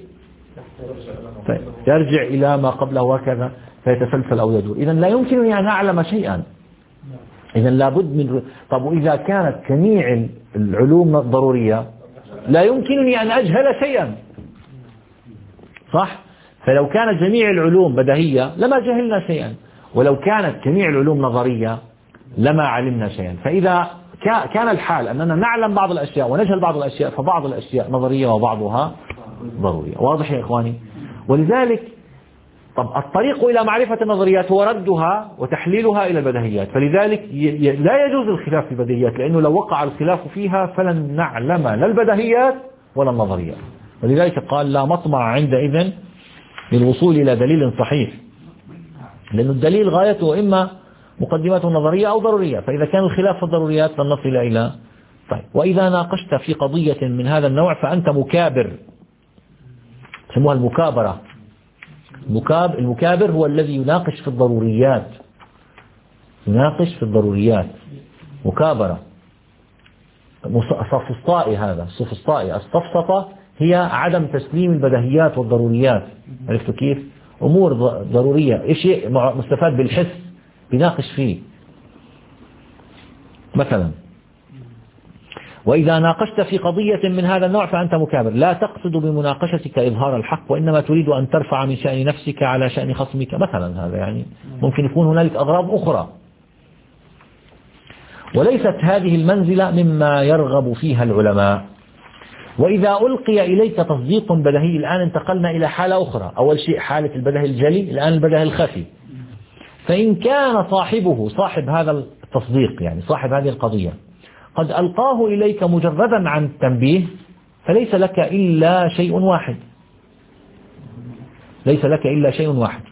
يرجع إلى ما قبله وكذا، فيتسلسل أو يدور. إذن لا يمكنني أن أعلم شيئا. إذن لابد من. طب وإذا كانت جميع العلوم الضرورية لا يمكنني أن أجهل شيئا، صح؟ فلو كانت جميع العلوم بديهية لما جهلنا شيئا، ولو كانت جميع العلوم نظرية لما علمنا شيئا. فإذا كان الحال أننا نعلم بعض الأشياء ونجهل بعض الأشياء، فبعض الأشياء نظرية وبعضها ضرورية. واضح يا إخواني؟ ولذلك طب الطريق إلى معرفة النظريات هو ردها وتحليلها إلى البديهيات، فلذلك لا يجوز الخلاف في البديهيات، لأنه لو وقع الخلاف فيها فلن نعلم لا البديهيات ولا النظريات. ولذلك قال: لا مطمع عندئذ للوصول إلى دليل صحيح، لأن الدليل غايته إما مقدمات نظرية أو ضرورية، فإذا كان الخلاف في الضروريات فلنصل إلى طيب. وإذا ناقشت في قضية من هذا النوع فأنت مكابر، يسموها المكابرة. المكاب المكابر هو الذي يناقش في الضروريات، يناقش في الضروريات مكابرة. سفسطائي، هذا سفسطائي. السفسطة هي عدم تسليم البديهيات والضروريات. عرفتوا كيف؟ أمور ضرورية، شيء مستفاد بالحس بيناقش فيه. مثلا وإذا ناقشت في قضية من هذا النوع فأنت مكابر، لا تقصد بمناقشتك إظهار الحق، وإنما تريد أن ترفع من شأن نفسك على شأن خصمك مثلا. هذا يعني ممكن يكون هنالك أغراض أخرى، وليست هذه المنزلة مما يرغب فيها العلماء. وإذا ألقي إليك تصديق بديهي، الآن انتقلنا إلى حالة أخرى. أول شيء حالة البديهي الجلي، الآن البديهي الخفي. فإن كان صاحبه صاحب هذا التصديق، يعني صاحب هذه القضية، قد ألقاه إليك مجردا عن التنبيه، فليس لك إلا شيء واحد، ليس لك إلا شيء واحد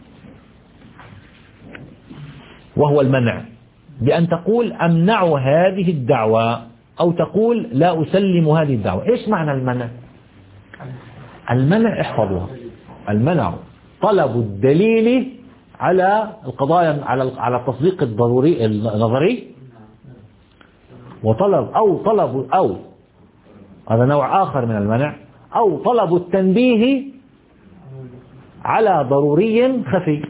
وهو المنع، بأن تقول أمنع هذه الدعوة، أو تقول لا أسلم هذه الدعوة. إيش معنى المنع؟ المنع احفظوها، المنع طلب الدليل على القضايا، على على التصديق الضروري النظري، وطلب أو طلب أو هذا نوع آخر من المنع، أو طلب التنبيه على ضروري خفي.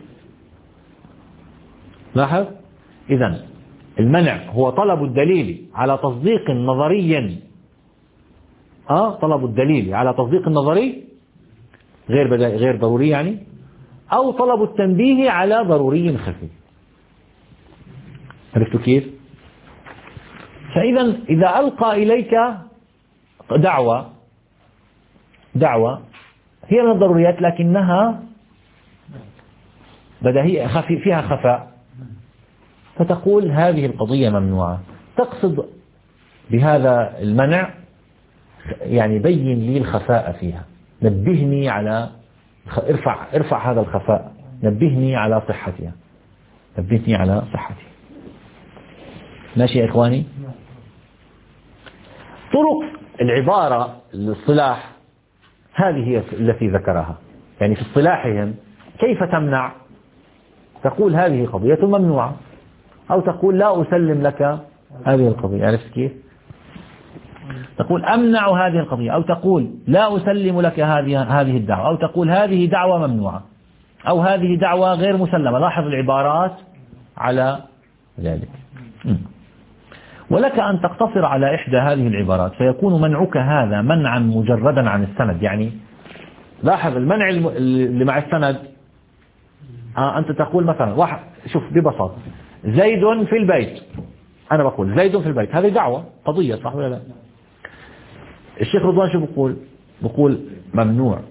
لاحظ، إذن المنع هو طلب الدليل على تصديق نظري، آه طلب الدليل على تصديق نظري غير غير ضروري يعني، أو طلب التنبيه على ضروري خفي. عرفتوا كيف؟ فإذا إذا ألقى إليك دعوة دعوة هي من الضروريات لكنها بديهية خفي فيها خفاء، فتقول هذه القضية ممنوعة، تقصد بهذا المنع يعني بين لي الخفاء فيها، نبهني على ارفع ارفع هذا الخفاء، نبهني على صحتها، نبهني على صحتها. ماشي يا إخواني؟ طرق العبارة للصلاح هذه هي التي ذكرها، يعني في اصطلاحهم كيف تمنع؟ تقول هذه قضية ممنوعة، أو تقول لا أسلم لك هذه القضية. عرفت كيف؟ تقول أمنع هذه القضية، أو تقول لا أسلم لك هذه هذه الدعوة، أو تقول هذه دعوة ممنوعة، أو هذه دعوة غير مسلمة. لاحظ العبارات على ذلك. ولك أن تقتصر على إحدى هذه العبارات، فيكون منعك هذا منعا مجردا عن السند. يعني لاحظ المنع اللي مع السند، آه أنت تقول مثلا واحد، شوف ببساطة، زيد في البيت، أنا بقول زيد في البيت، هذه دعوة قضية صح ولا لا؟ الشيخ رضوان شو بقول؟ بقول ممنوع،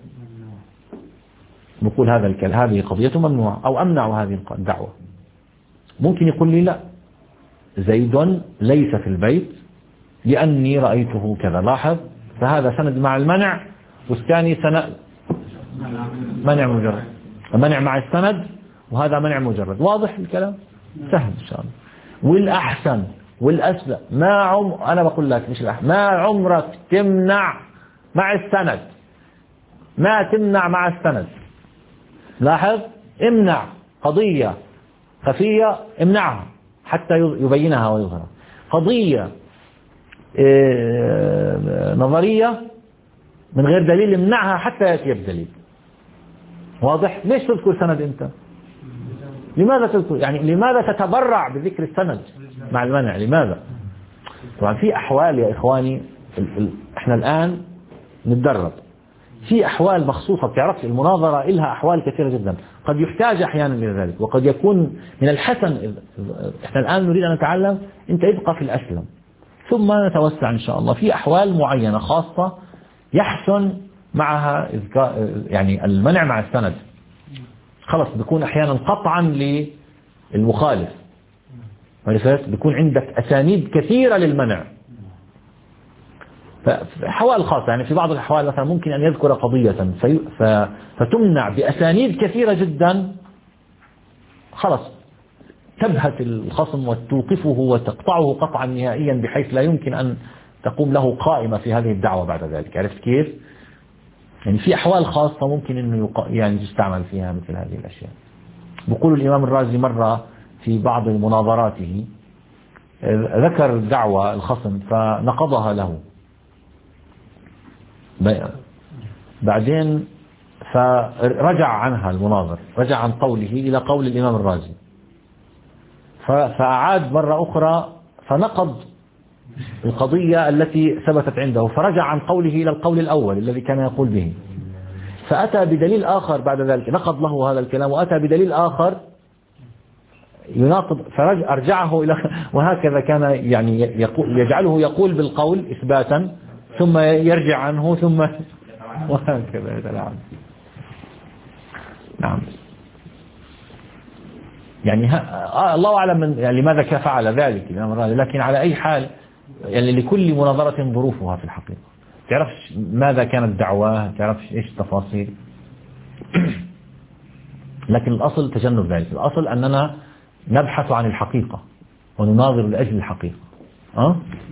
بقول هذا الكلام، هذه قضية ممنوعة، أو أمنع هذه الدعوة. ممكن يقول لي لا، زيد ليس في البيت لأني رأيته كذا. لاحظ، فهذا سند مع المنع، والثاني سند منع مجرد، منع مع السند، وهذا منع مجرد. واضح الكلام؟ سهل إن شاء الله. والأحسن والأسلم ما عم أنا بقول لك مش الأحسن، ما عمرك تمنع مع السند، ما تمنع مع السند. لاحظ، امنع قضية خفية، امنعها حتى يبينها ويظهرها. قضية نظرية من غير دليل، امنعها حتى يأتي الدليل. واضح؟ ليش تذكر سند أنت؟ لماذا تذكر؟ يعني لماذا تتبرع بذكر السند مع المنع؟ لماذا؟ طبعا في أحوال يا إخواني، احنا الآن نتدرب في أحوال مخصوصة. بتعرف المناظرة إلها أحوال كثيرة جدا، قد يحتاج أحيانا إلى ذلك، وقد يكون من الحسن. احنا الآن نريد أن نتعلم، أنت ابقى في الأسلم ثم نتوسع إن شاء الله. في أحوال معينة خاصة يحسن معها يعني المنع مع السند، خلص بيكون أحيانا قطعا للمخالف، بيكون عندك أسانيد كثيرة للمنع. فحوال خاصة، يعني في بعض الأحوال مثلا ممكن أن يذكر قضية في فتمنع بأسانيد كثيرة جدا، خلص تبهت الخصم وتوقفه وتقطعه قطعا نهائيا بحيث لا يمكن أن تقوم له قائمة في هذه الدعوة بعد ذلك. عرفت كيف؟ يعني في أحوال خاصة ممكن أنه يعني يستعمل فيها مثل هذه الأشياء. بيقول الإمام الرازي مرة في بعض مناظراته ذكر دعوة الخصم فنقضها له، بعدين فرجع عنها المناظر، رجع عن قوله إلى قول الإمام الرازي، فأعاد مرة أخرى فنقض القضية التي ثبتت عنده، فرجع عن قوله إلى القول الأول الذي كان يقول به، فأتى بدليل آخر بعد ذلك نقض له هذا الكلام وأتى بدليل آخر يناقض، فرجعه إلى وهكذا كان يعني يقول يجعله يقول بالقول إثباتا ثم يرجع عنه ثم وهكذا يتلاعب. نعم يعني ها الله أعلم من يعني لماذا فعل ذلك الإمام الرازي، لكن على أي حال يعني لكل مناظرة ظروفها في الحقيقة، تعرفش ماذا كانت دعواه، تعرفش إيش التفاصيل لكن الأصل تجنب ذلك، الأصل أننا نبحث عن الحقيقة ونناظر لأجل الحقيقة. أه؟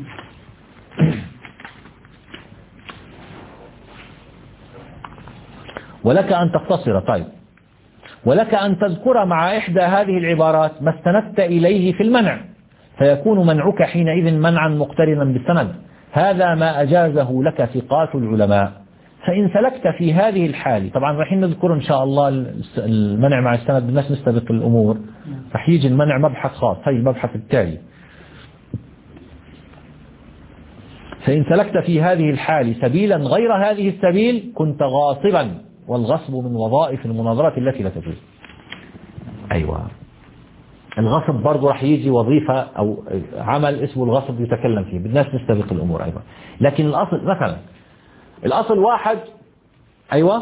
ولك أن تختصر، طيب ولك أن تذكر مع إحدى هذه العبارات ما استندت إليه في المنع، فيكون منعك حينئذ منعا مقترنا بالسند، هذا ما أجازه لك ثقات العلماء. فإن سلكت في هذه الحال، طبعا راح نذكر إن شاء الله المنع مع السند، بالناس نستبق الأمور، راح يجي المنع مبحث خاص، هي المبحث التالي. فإن سلكت في هذه الحال سبيلا غير هذه السبيل كنت غاصبا، والغصب من وظائف المناظرات التي لا تجوز. أيوة الغصب برضو راح يجي وظيفة أو عمل اسمه الغصب يتكلم فيه، بالناس نستبق الأمور أيضا. لكن الأصل مثلا الأصل واحد، أيوة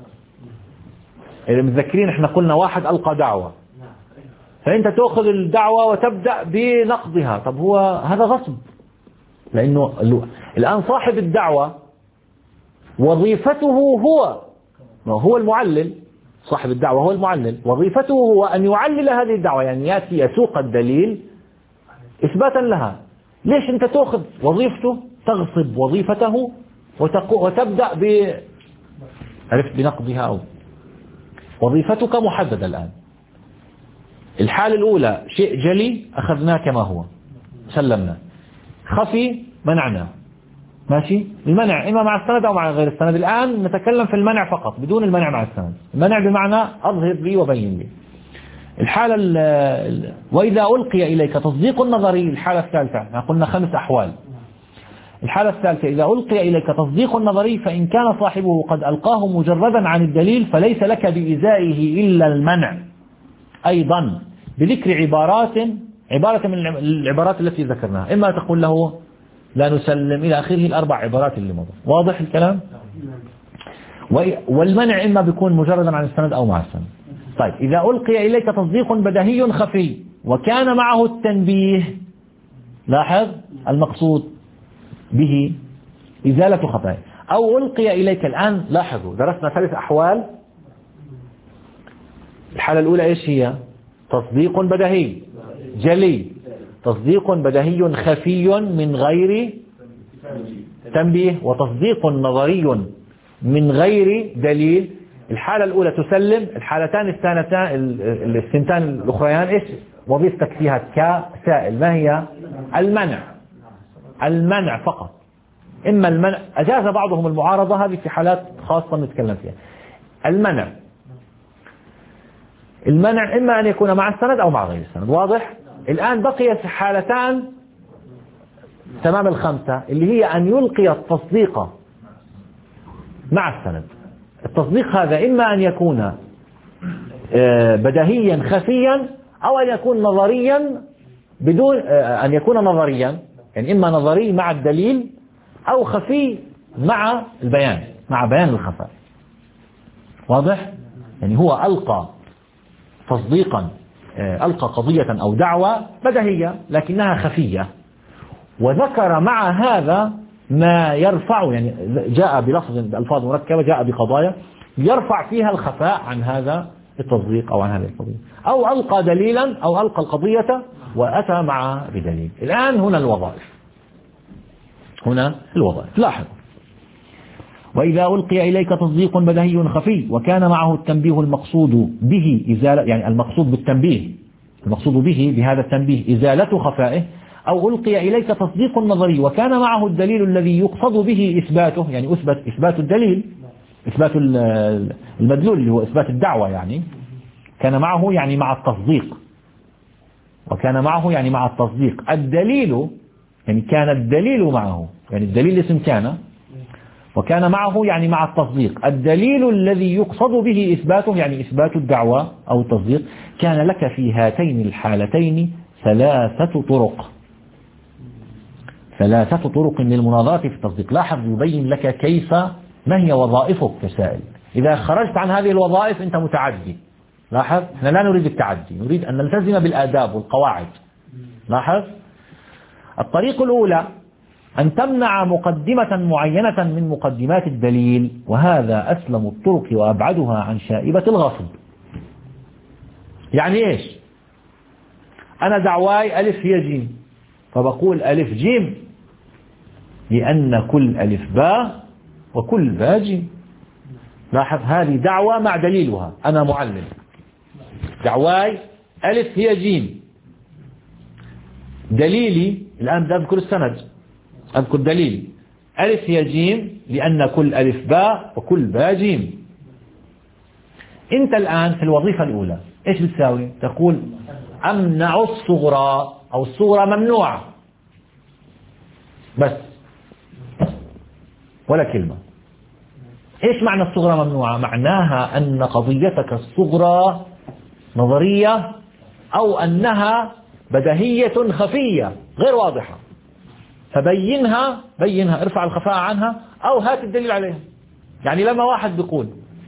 اللي متذكرين احنا قلنا واحد ألقى دعوة، فأنت تأخذ الدعوة وتبدأ بنقضها، طب هو هذا غصب، لأنه الآن صاحب الدعوة وظيفته هو هو المعلل، صاحب الدعوة هو المعلل، وظيفته هو أن يعلل هذه الدعوة، يعني يأتي يسوق الدليل إثباتا لها. ليش أنت تأخذ وظيفته تغصب وظيفته وتبدأ ب عرفت بنقضها؟ أو وظيفتك محددة الآن. الحالة الأولى شيء جلي أخذناه كما هو سلمنا، خفي منعنا، ماشي. المنع إما مع السند أو مع غير السند، الآن نتكلم في المنع فقط بدون المنع مع السند. المنع بمعنى أظهر لي وبين لي. الحالة ال وإذا ألقي إليك تصديق النظري، الحالة الثالثة قلنا خمس أحوال. الحالة الثالثة إذا ألقي إليك تصديق النظري فإن كان صاحبه قد ألقاه مجردا عن الدليل فليس لك بإزائه إلا المنع، أيضا بذكر عبارات عبارة من العبارات التي ذكرناها، إما تقول له لا نسلم إلى آخره الأربع عبارات اللي مضى. واضح الكلام؟ والمنع إما بيكون مجردا عن السند أو مع السند. طيب إذا ألقي إليك تصديق بديهي خفي وكان معه التنبيه، لاحظ المقصود به إزالة خطأ، أو ألقي إليك الآن، لاحظوا درسنا ثلاث أحوال. الحالة الأولى إيش هي؟ تصديق بديهي جلي، تصديق بديهي خفي من غير تنبيه، وتصديق نظري من غير دليل. الحالة الأولى تسلم، الحالتان الثانتان الثنتان الأخريان إيش وظيفتك فيها كسائل؟ ما هي؟ المنع، المنع فقط. إما المنع، أجاز بعضهم المعارضة، هذه في حالات خاصة نتكلم فيها. المنع المنع إما أن يكون مع السند أو مع غير السند. واضح؟ الآن بقي حالتان تمام الخمسة، اللي هي أن يلقي التصديق مع السند. التصديق هذا إما أن يكون بديهيا خفيا أو أن يكون نظريا بدون أن يكون نظريا، يعني إما نظري مع الدليل أو خفي مع البيان، مع بيان الخفاء. واضح؟ يعني هو ألقى تصديقا، ألقى قضية أو دعوة بديهية لكنها خفية، وذكر مع هذا ما يرفع، يعني جاء بلفظ بألفاظ مركبة، جاء بقضايا يرفع فيها الخفاء عن هذا التصديق أو عن هذه القضية، أو ألقى دليلا أو ألقى القضية وأتى معها بدليل. الآن هنا الوظائف، هنا الوظائف لاحظوا: وإذا ألقي إليك تصديق بدهي خفي وكان معه التنبيه المقصود به إزالة، يعني المقصود بالتنبيه، المقصود به بهذا التنبيه إزالة خفائه، أو ألقي إليك تصديق نظري وكان معه الدليل الذي يقصد به إثباته، يعني أثبت إثبات الدليل، إثبات المدلول اللي هو إثبات الدعوة، يعني كان معه يعني مع التصديق، وكان معه يعني مع التصديق الدليل، يعني كان الدليل معه، يعني الدليل اسم كان، وكان معه يعني مع التصديق الدليل الذي يقصد به إثباته، يعني إثبات الدعوة أو التصديق، كان لك في هاتين الحالتين ثلاثة طرق، ثلاثة طرق للمناظرة في التصديق. لاحظ يبين لك كيف، ما هي وظائفك كسائل. إذا خرجت عن هذه الوظائف أنت متعدي. لاحظ احنا لا نريد التعدي، نريد أن نلتزم بالآداب والقواعد. لاحظ الطريق الأولى أن تمنع مقدمة معينة من مقدمات الدليل، وهذا أسلم الطرق وأبعدها عن شائبة الغصب. يعني إيش؟ أنا دعواي ألف هي جيم، فبقول ألف جيم لأن كل ألف باء وكل باء جيم. لاحظ هذه دعوة مع دليلها، أنا معلم، دعواي ألف هي جيم، دليلي الآن بدي أذكر السند، أذكر دليل ألف هي جيم لأن كل ألف باء وكل باء جيم. أنت الآن في الوظيفة الأولى إيش بتساوي؟ تقول أمنع الصغرى، أو الصغرى ممنوعة، بس ولا كلمة. إيش معنى الصغرى ممنوعة؟ معناها أن قضيتك الصغرى نظرية، أو أنها بدهية خفية غير واضحة، فبينها، بينها، ارفع الخفاء عنها أو هات الدليل عليها. يعني لما واحد بيقول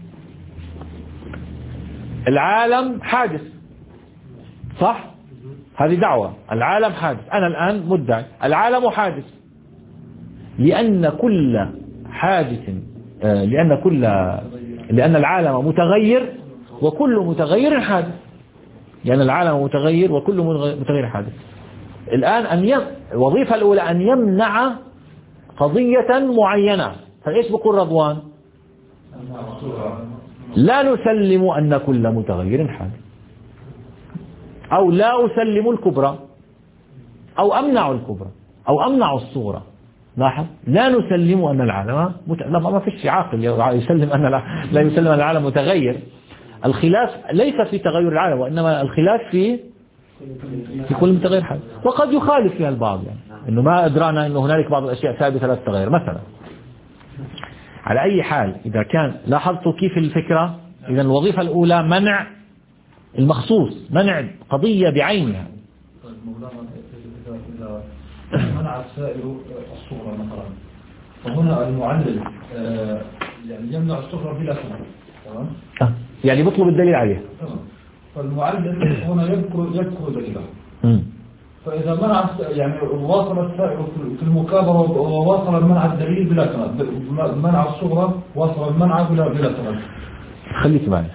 العالم حادث، صح؟ هذه دعوة، العالم حادث، أنا الآن مدعي العالم حادث لأن كل حادث، لأن كل لأن العالم متغير وكل متغير حادث، لأن العالم متغير وكل متغير حادث. الآن أن يم... الوظيفة الأولى أن يمنع قضية معينة. فإيش بقول رضوان؟ لا نسلم أن كل متغير حادث، أو لا أسلم الكبرى، أو أمنع الكبرى، أو أمنع الصغرى. لاحظ لا نسلم أن العالم مت... لا ما فيش عاقل يسلم أن لا, لا يسلم أن العالم متغير. الخلاف ليس في تغير العالم، وإنما الخلاف في في كل متغير حادث، وقد يخالف فيها البعض، يعني إنه ما أدرانا إنه هنالك بعض الأشياء ثابتة لا تتغير مثلا. على أي حال إذا كان لاحظتوا كيف الفكرة، إذا الوظيفة الأولى منع المخصوص، منع قضية بعينها. منع السائل الصغرى مثلا، فهنا المعلل يعني يمنع الصغرى بلا سبب، تمام؟ يعني بطلب الدليل عليه. تمام. فالمعلل هنا يذكر يذكر دليله. فإذا منع يعني واصل السائل في المكابرة وواصل المنع الدليل بلا سبب، منع الصغرى واصل المنع بلا بلا سبب. خليك معي.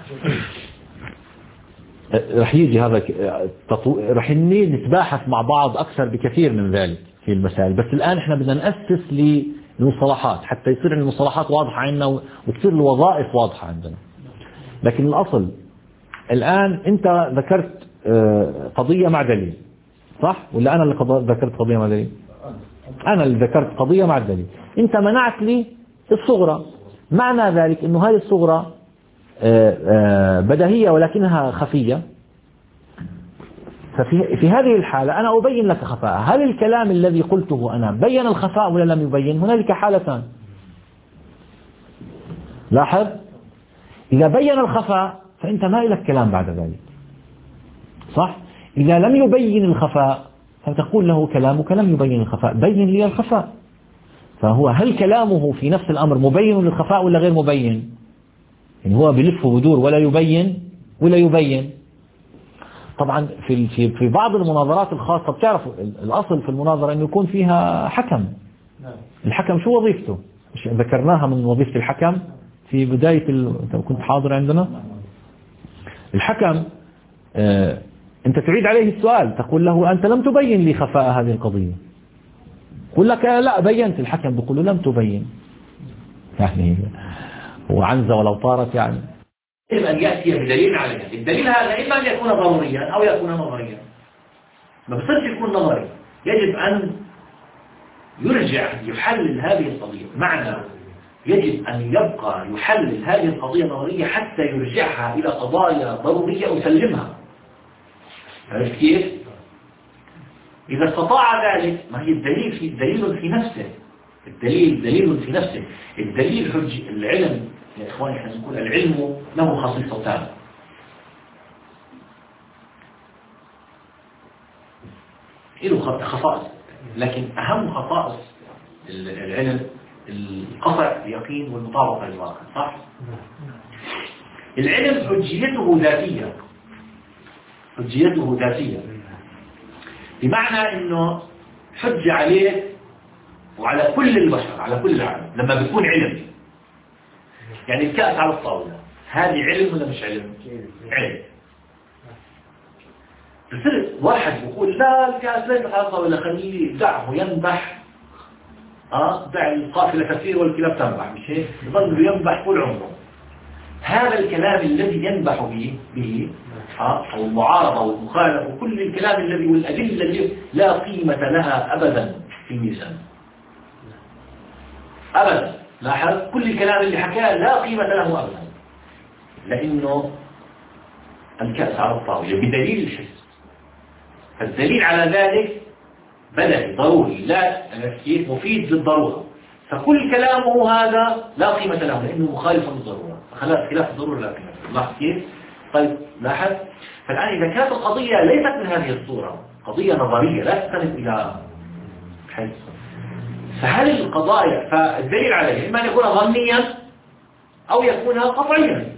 رح يجي هذا تطو... رح نتباحث مع بعض أكثر بكثير من ذلك في المسائل، بس الآن احنا بدنا نأسس للمصطلحات حتى يصير المصطلحات واضحة عندنا وتصير الوظائف واضحة عندنا. لكن الأصل الآن أنت ذكرت قضية مع دليل، صح؟ ولا أنا اللي ذكرت قضية مع دليل؟ أنا اللي ذكرت قضية مع دليل. أنت منعت لي الصغرى، معنى ذلك أنه هذه الصغرى بدهية ولكنها خفية. ففي في هذه الحالة أنا أبين لك خفاء. هل الكلام الذي قلته أنا بين الخفاء ولا لم يبين؟ هنالك حالتان. لاحظ إذا بين الخفاء فأنت ما لك كلام بعد ذلك، صح؟ إذا لم يبين الخفاء فتقول له كلامك لم يبين الخفاء، بين لي الخفاء. فهو هل كلامه في نفس الأمر مبين للخفاء ولا غير مبين؟ يعني هو بلف ودور ولا يبين ولا يبين. طبعا في في في بعض المناظرات الخاصة بتعرفوا الأصل في المناظرة أن يكون فيها حكم، الحكم شو وظيفته؟ مش ذكرناها من وظيفة الحكم في بداية ال... كنت حاضر عندنا. الحكم آه... أنت تعيد عليه السؤال، تقول له أنت لم تبين لي خفاء هذه القضية، يقول لك لا بينت. الحكم بيقول له لم تبين، يعني وعنزة ولو طارت. يعني يجب أن يأتي بدليل عليها. الدليل هذا إما أن يكون ضروريا أو يكون نظريا. ما بصيرش يكون نظري، يجب أن يرجع يحلل هذه القضية. معنى يجب أن يبقى يحلل هذه القضية النظرية حتى يرجعها إلى قضايا ضرورية ويسلمها. عرفت كيف؟ إذا استطاع ذلك، ما هي الدليل في دليل في نفسه. الدليل دليل في نفسه. الدليل حج العلم يا إخواني، احنا نقول العلم له خصيصتان. له خصائص، لكن أهم خصائص العلم القطع اليقين والمطابقة للواقع. صح؟ العلم حجيته ذاتية، حجيته ذاتية بمعنى أنه حج عليه وعلى كل البشر، على كل العالم لما بيكون علم. يعني الكأس على الطاولة، هذه علم ولا مش علم؟ علم. بصير واحد يقول لا الكأس ليس على الطاولة، خليه دعه ينبح. اه دع القافلة تسير والكلاب تنبح، مش هيك؟ يظل ينبح طول عمره. هذا الكلام الذي ينبح به به اه او المعارضة والمخالفة وكل الكلام الذي والأدلة التي لا قيمة لها أبدا في الميزان. أبدا. لاحظ كل الكلام اللي حكاه لا قيمة له أبدا، لأنه الكأس على الطاولة بدليل الحس. فالدليل على ذلك بدني ضروري، لا كيف مفيد للضرورة. فكل كلامه هذا لا قيمة له لأنه مخالف للضرورة. خلاص خلاف الضرورة لا قيمة له. لاحظ كيف؟ طيب لاحظ. فالآن إذا كانت القضية ليست من هذه الصورة، قضية نظرية لا تستند إلى حس، فهل القضايا فالدليل عليه إما أن يكون ظنيا أو يكون قطعيا.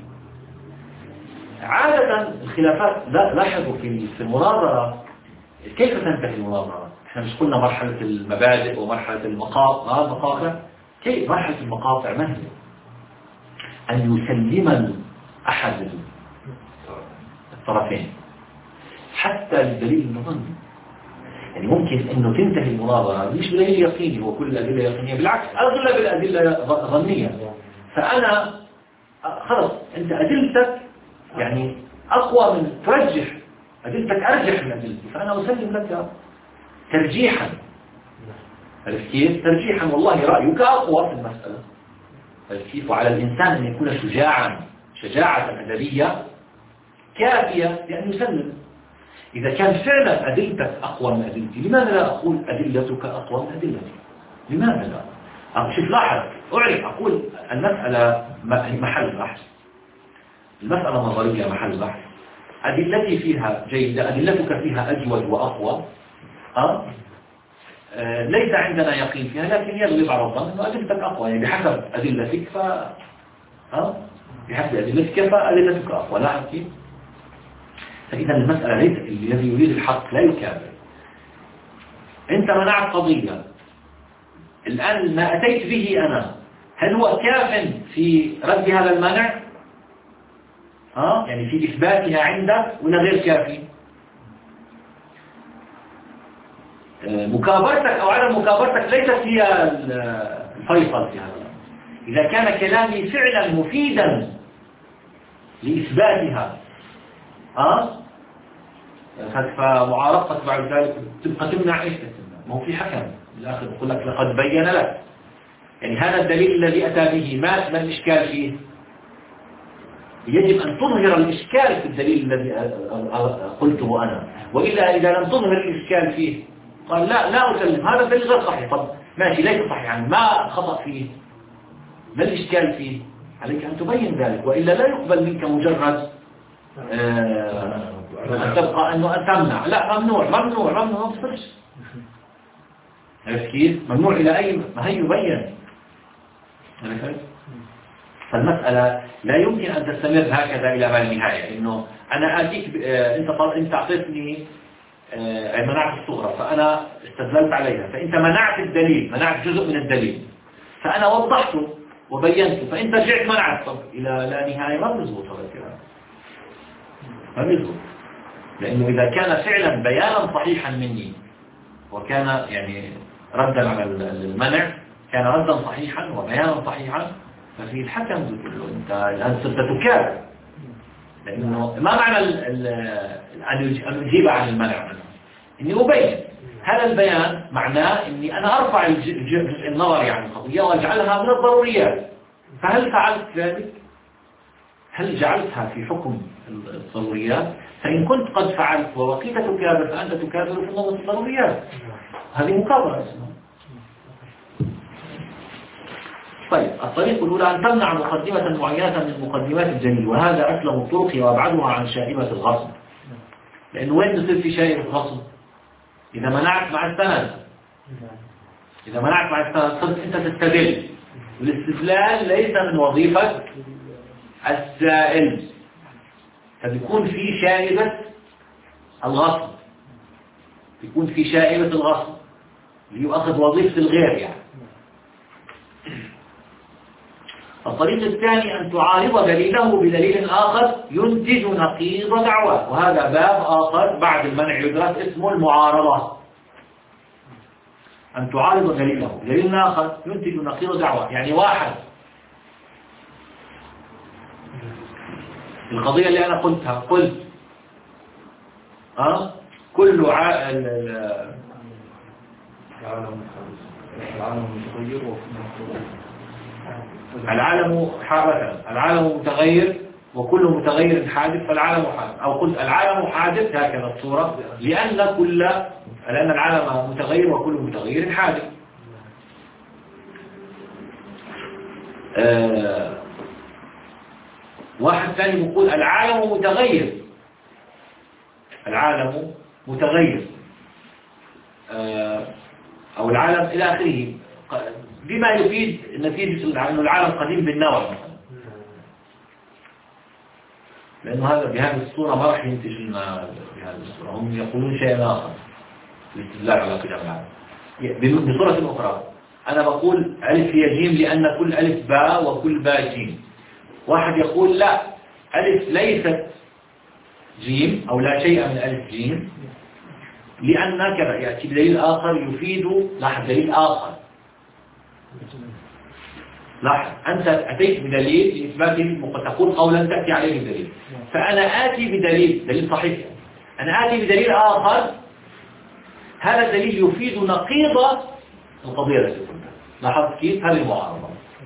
عادة الخلافات لاحظوا في المناظرة كيف تنتهي المناظرة. احنا مش قلنا مرحلة المبادئ ومرحلة المقاطع. هذا مقاطع كيف مرحلة المقاطع ما هي؟ أن يسلم أحد الطرفين حتى للدليل النظري. يعني ممكن انه تنتهي المناظرة مش بدليل يقيني، هو كل الأدلة يقينية، بالعكس أغلب الأدلة ظنية. فأنا خلص انت أدلتك يعني أقوى من ترجح، أدلتك أرجح من أدلتي، فأنا أسلم لك ترجيحا. عرفت كيف؟ ترجيحا، والله رأيك أقوى في المسألة. عرفت كيف؟ وعلى الإنسان أن يكون شجاعا، شجاعة أدبية كافية لأن يسلم. إذا كان فعلا أدلتك أقوى من أدلتي، لماذا لا أقول أدلتك أقوى من أدلتي؟ لماذا لا؟ شوف لاحظ، أعرف أقول المسألة محل بحث، المسألة نظرية محل بحث، أدلتي فيها جيدة، أدلتك فيها أجود وأقوى. أه؟ أه ليس عندنا يقين فيها، لكن يغلب على الظن أنه أدلتك أقوى. يعني بحسب أدلتك ف أه؟ بحسب أدلتك فأدلتك أقوى. لاحظ كيف؟ فإذا المسألة ليس الذي يريد الحق لا يكابر. أنت منعت قضية، الآن ما أتيت به أنا هل هو كاف في رد هذا المنع؟ ها؟ يعني في إثباتها عندك ولا غير كافي؟ مكابرتك أو عدم مكابرتك ليست هي الفيصل في هذا. إذا كان كلامي فعلا مفيدا لإثباتها ها؟ فمعارضتك بعد ذلك تبقى تمنع ايش تمنع؟ ما هو في حكم بالاخر يقول لك لقد بين لك. يعني هذا الدليل الذي اتى به ما ما الاشكال فيه؟ يجب ان تظهر الاشكال في الدليل الذي قلته انا، والا اذا لم تظهر الاشكال فيه قال لا لا اسلم، هذا الدليل غير صحيح. طب ماشي ليس صحيحا، ما خطأ فيه، ما الاشكال فيه؟ عليك ان تبين ذلك، والا لا يقبل منك مجرد آه أن تبقى أنه تمنع. لا، ممنوع ممنوع ممنوع ما تصيرش. عرفت كيف؟ ممنوع إلى أي ما هي يبين. فالمسألة لا يمكن أن تستمر هكذا إلى ما النهاية، إنه أنا آتيك ب... أنت طل... أنت أعطيتني منعت الصغرى فأنا استدللت عليها، فأنت منعت الدليل، منعت جزء من الدليل، فأنا وضحته وبينته، فأنت رجعت منعت. طب إلى لا نهاية ما بيزبط هذا الكلام، ما بيزبط، لأنه إذا كان فعلا بيانا صحيحا مني وكان يعني ردا على المنع، كان ردا صحيحا وبيانا صحيحا، ففي الحكم له أنت الآن صرت تكابر، لأنه ما معنى أن أجيب عن المنع منه؟ إني أبين. هذا البيان معناه إني أنا أرفع الجزء النظري عن القضية وأجعلها من الضروريات. فهل فعلت ذلك؟ هل جعلتها في حكم الضروريات؟ فإن كنت قد فعلت وبقيت تكابر فأنت تكابر في نظر الضروريات، هذه مكابرة اسمها. طيب، الطريقة الأولى أن تمنع مقدمة معينة من مقدمات الدليل، وهذا أسلم الطرق وأبعدها عن شائبة الغصب. لأنه وين تصير في شائبة الغصب؟ إذا منعت مع السند، إذا منعت مع السند صرت أنت تستدل، والاستدلال ليس من وظيفة السائل، فبيكون في شائبة الغصب، بيكون في شائبة الغصب اللي يؤخذ وظيفة الغير يعني. الطريق الثاني أن تعارض دليله بدليل آخر ينتج نقيض دعواه، وهذا باب آخر بعد المنع يدرس اسمه المعارضة. أن تعارض دليله بدليل آخر ينتج نقيض دعواه، يعني واحد القضية اللي أنا قلتها، قلت أه؟ كل ع... العالم متغير العالم حادث، العالم متغير وكل متغير حادث، فالعالم حادث. أو قلت العالم حادث هكذا الصورة، لأن كل لأن العالم متغير وكل متغير حادث. آه واحد ثاني يقول العالم متغير، العالم متغير آه أو العالم إلى آخره، بما يفيد نتيجة أن العالم قديم بالنوع مثلا، لأنه هذا بهذه الصورة ما راح ينتج لنا بهذه الصورة، هم يقولون شيء آخر الاستدلال على قدم العالم. بصورة أخرى أنا بقول ألف هي جيم لأن كل ألف باء وكل باء جيم. واحد يقول لا، ألف ليست جيم أو لا شيء من ألف جيم، لأن كذا يأتي بدليل آخر يفيد. لاحظ دليل آخر، لاحظ أنت أتيت بدليل لإثبات تقول قولا تأتي عليه بدليل، فأنا آتي بدليل دليل صحيح، أنا آتي بدليل آخر، هذا الدليل يفيد نقيض القضية التي قلتها. لاحظ كيف؟ هذه المعارضة،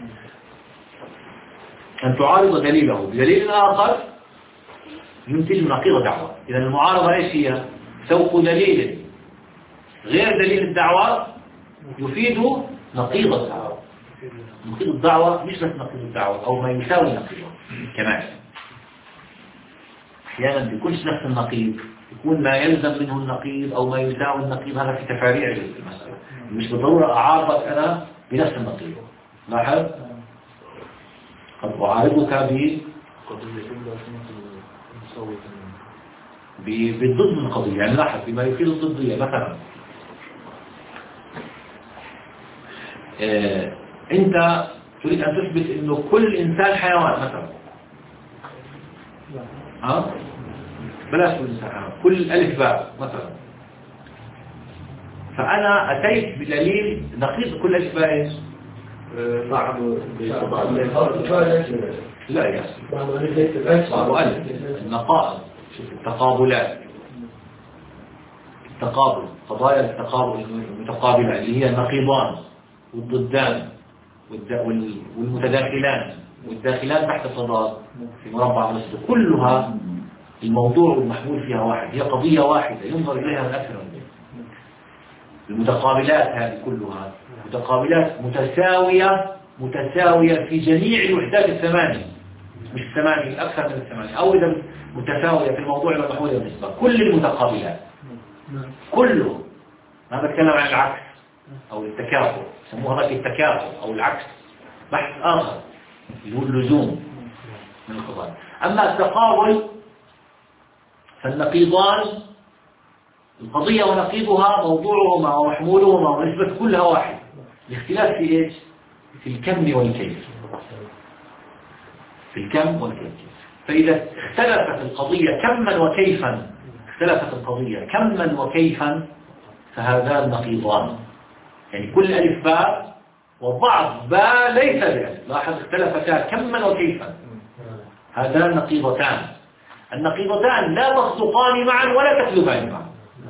أن تعارض دليله بدليل آخر ينتج نقيض دعوة. إذا المعارضة إيش هي؟ سوق دليل غير دليل الدعوة يفيد نقيض الدعوة. نقيض الدعوة مش بس نقيض الدعوة أو ما يساوي نقيضه كمان، أحيانا بيكونش نفس النقيض، يكون ما يلزم منه النقيض أو ما يساوي النقيض، هذا في تفاريع المسألة، مش بالضرورة أعارضك أنا بنفس النقيض. لاحظ قد أعارضك ب بالضد من القضية، يعني لاحظ بما يفيد الضدية. مثلا آه أنت تريد أن تثبت أنه كل إنسان حيوان مثلا، ها بلاش كل إنسان حيوان، كل ألف باء مثلا، فأنا أتيت بدليل نقيض كل ألف باء إيش؟ صعب لا يا صعب ألف النقائض، التقابلات، التقابل، قضايا التقابل المتقابلة اللي هي النقيضان والضدان والمتداخلان والداخلان تحت التضاد في مربع نصف، كلها الموضوع والمحمول فيها واحد، هي قضية واحدة ينظر إليها من أكثر من ذلك. المتقابلات هذه كلها متقابلات متساوية متساوية في جميع الوحدات الثمانية، مش الثمانية، أكثر من الثمانية، أو إذا متساوية في الموضوع والمحمول بالنسبة كل المتقابلات كله. ما بتكلم عن العكس أو التكافؤ، يسموها ذلك التكافؤ أو العكس، بحث آخر اللي هو اللزوم من القضايا. أما التقابل فالنقيضان القضية ونقيضها موضوعهما ومحمولهما ونسبة كلها واحد. الاختلاف في إيش؟ في الكم والكيف. في الكم والكيف. فإذا اختلفت القضية كما وكيفا اختلفت القضية كما وكيفا فهذان نقيضان. يعني كل ألف باء وبعض باء ليس بألف. لاحظ اختلفتا كما وكيفا. هذان نقيضتان. النقيضتان لا تصدقان معا ولا تكذبان معا.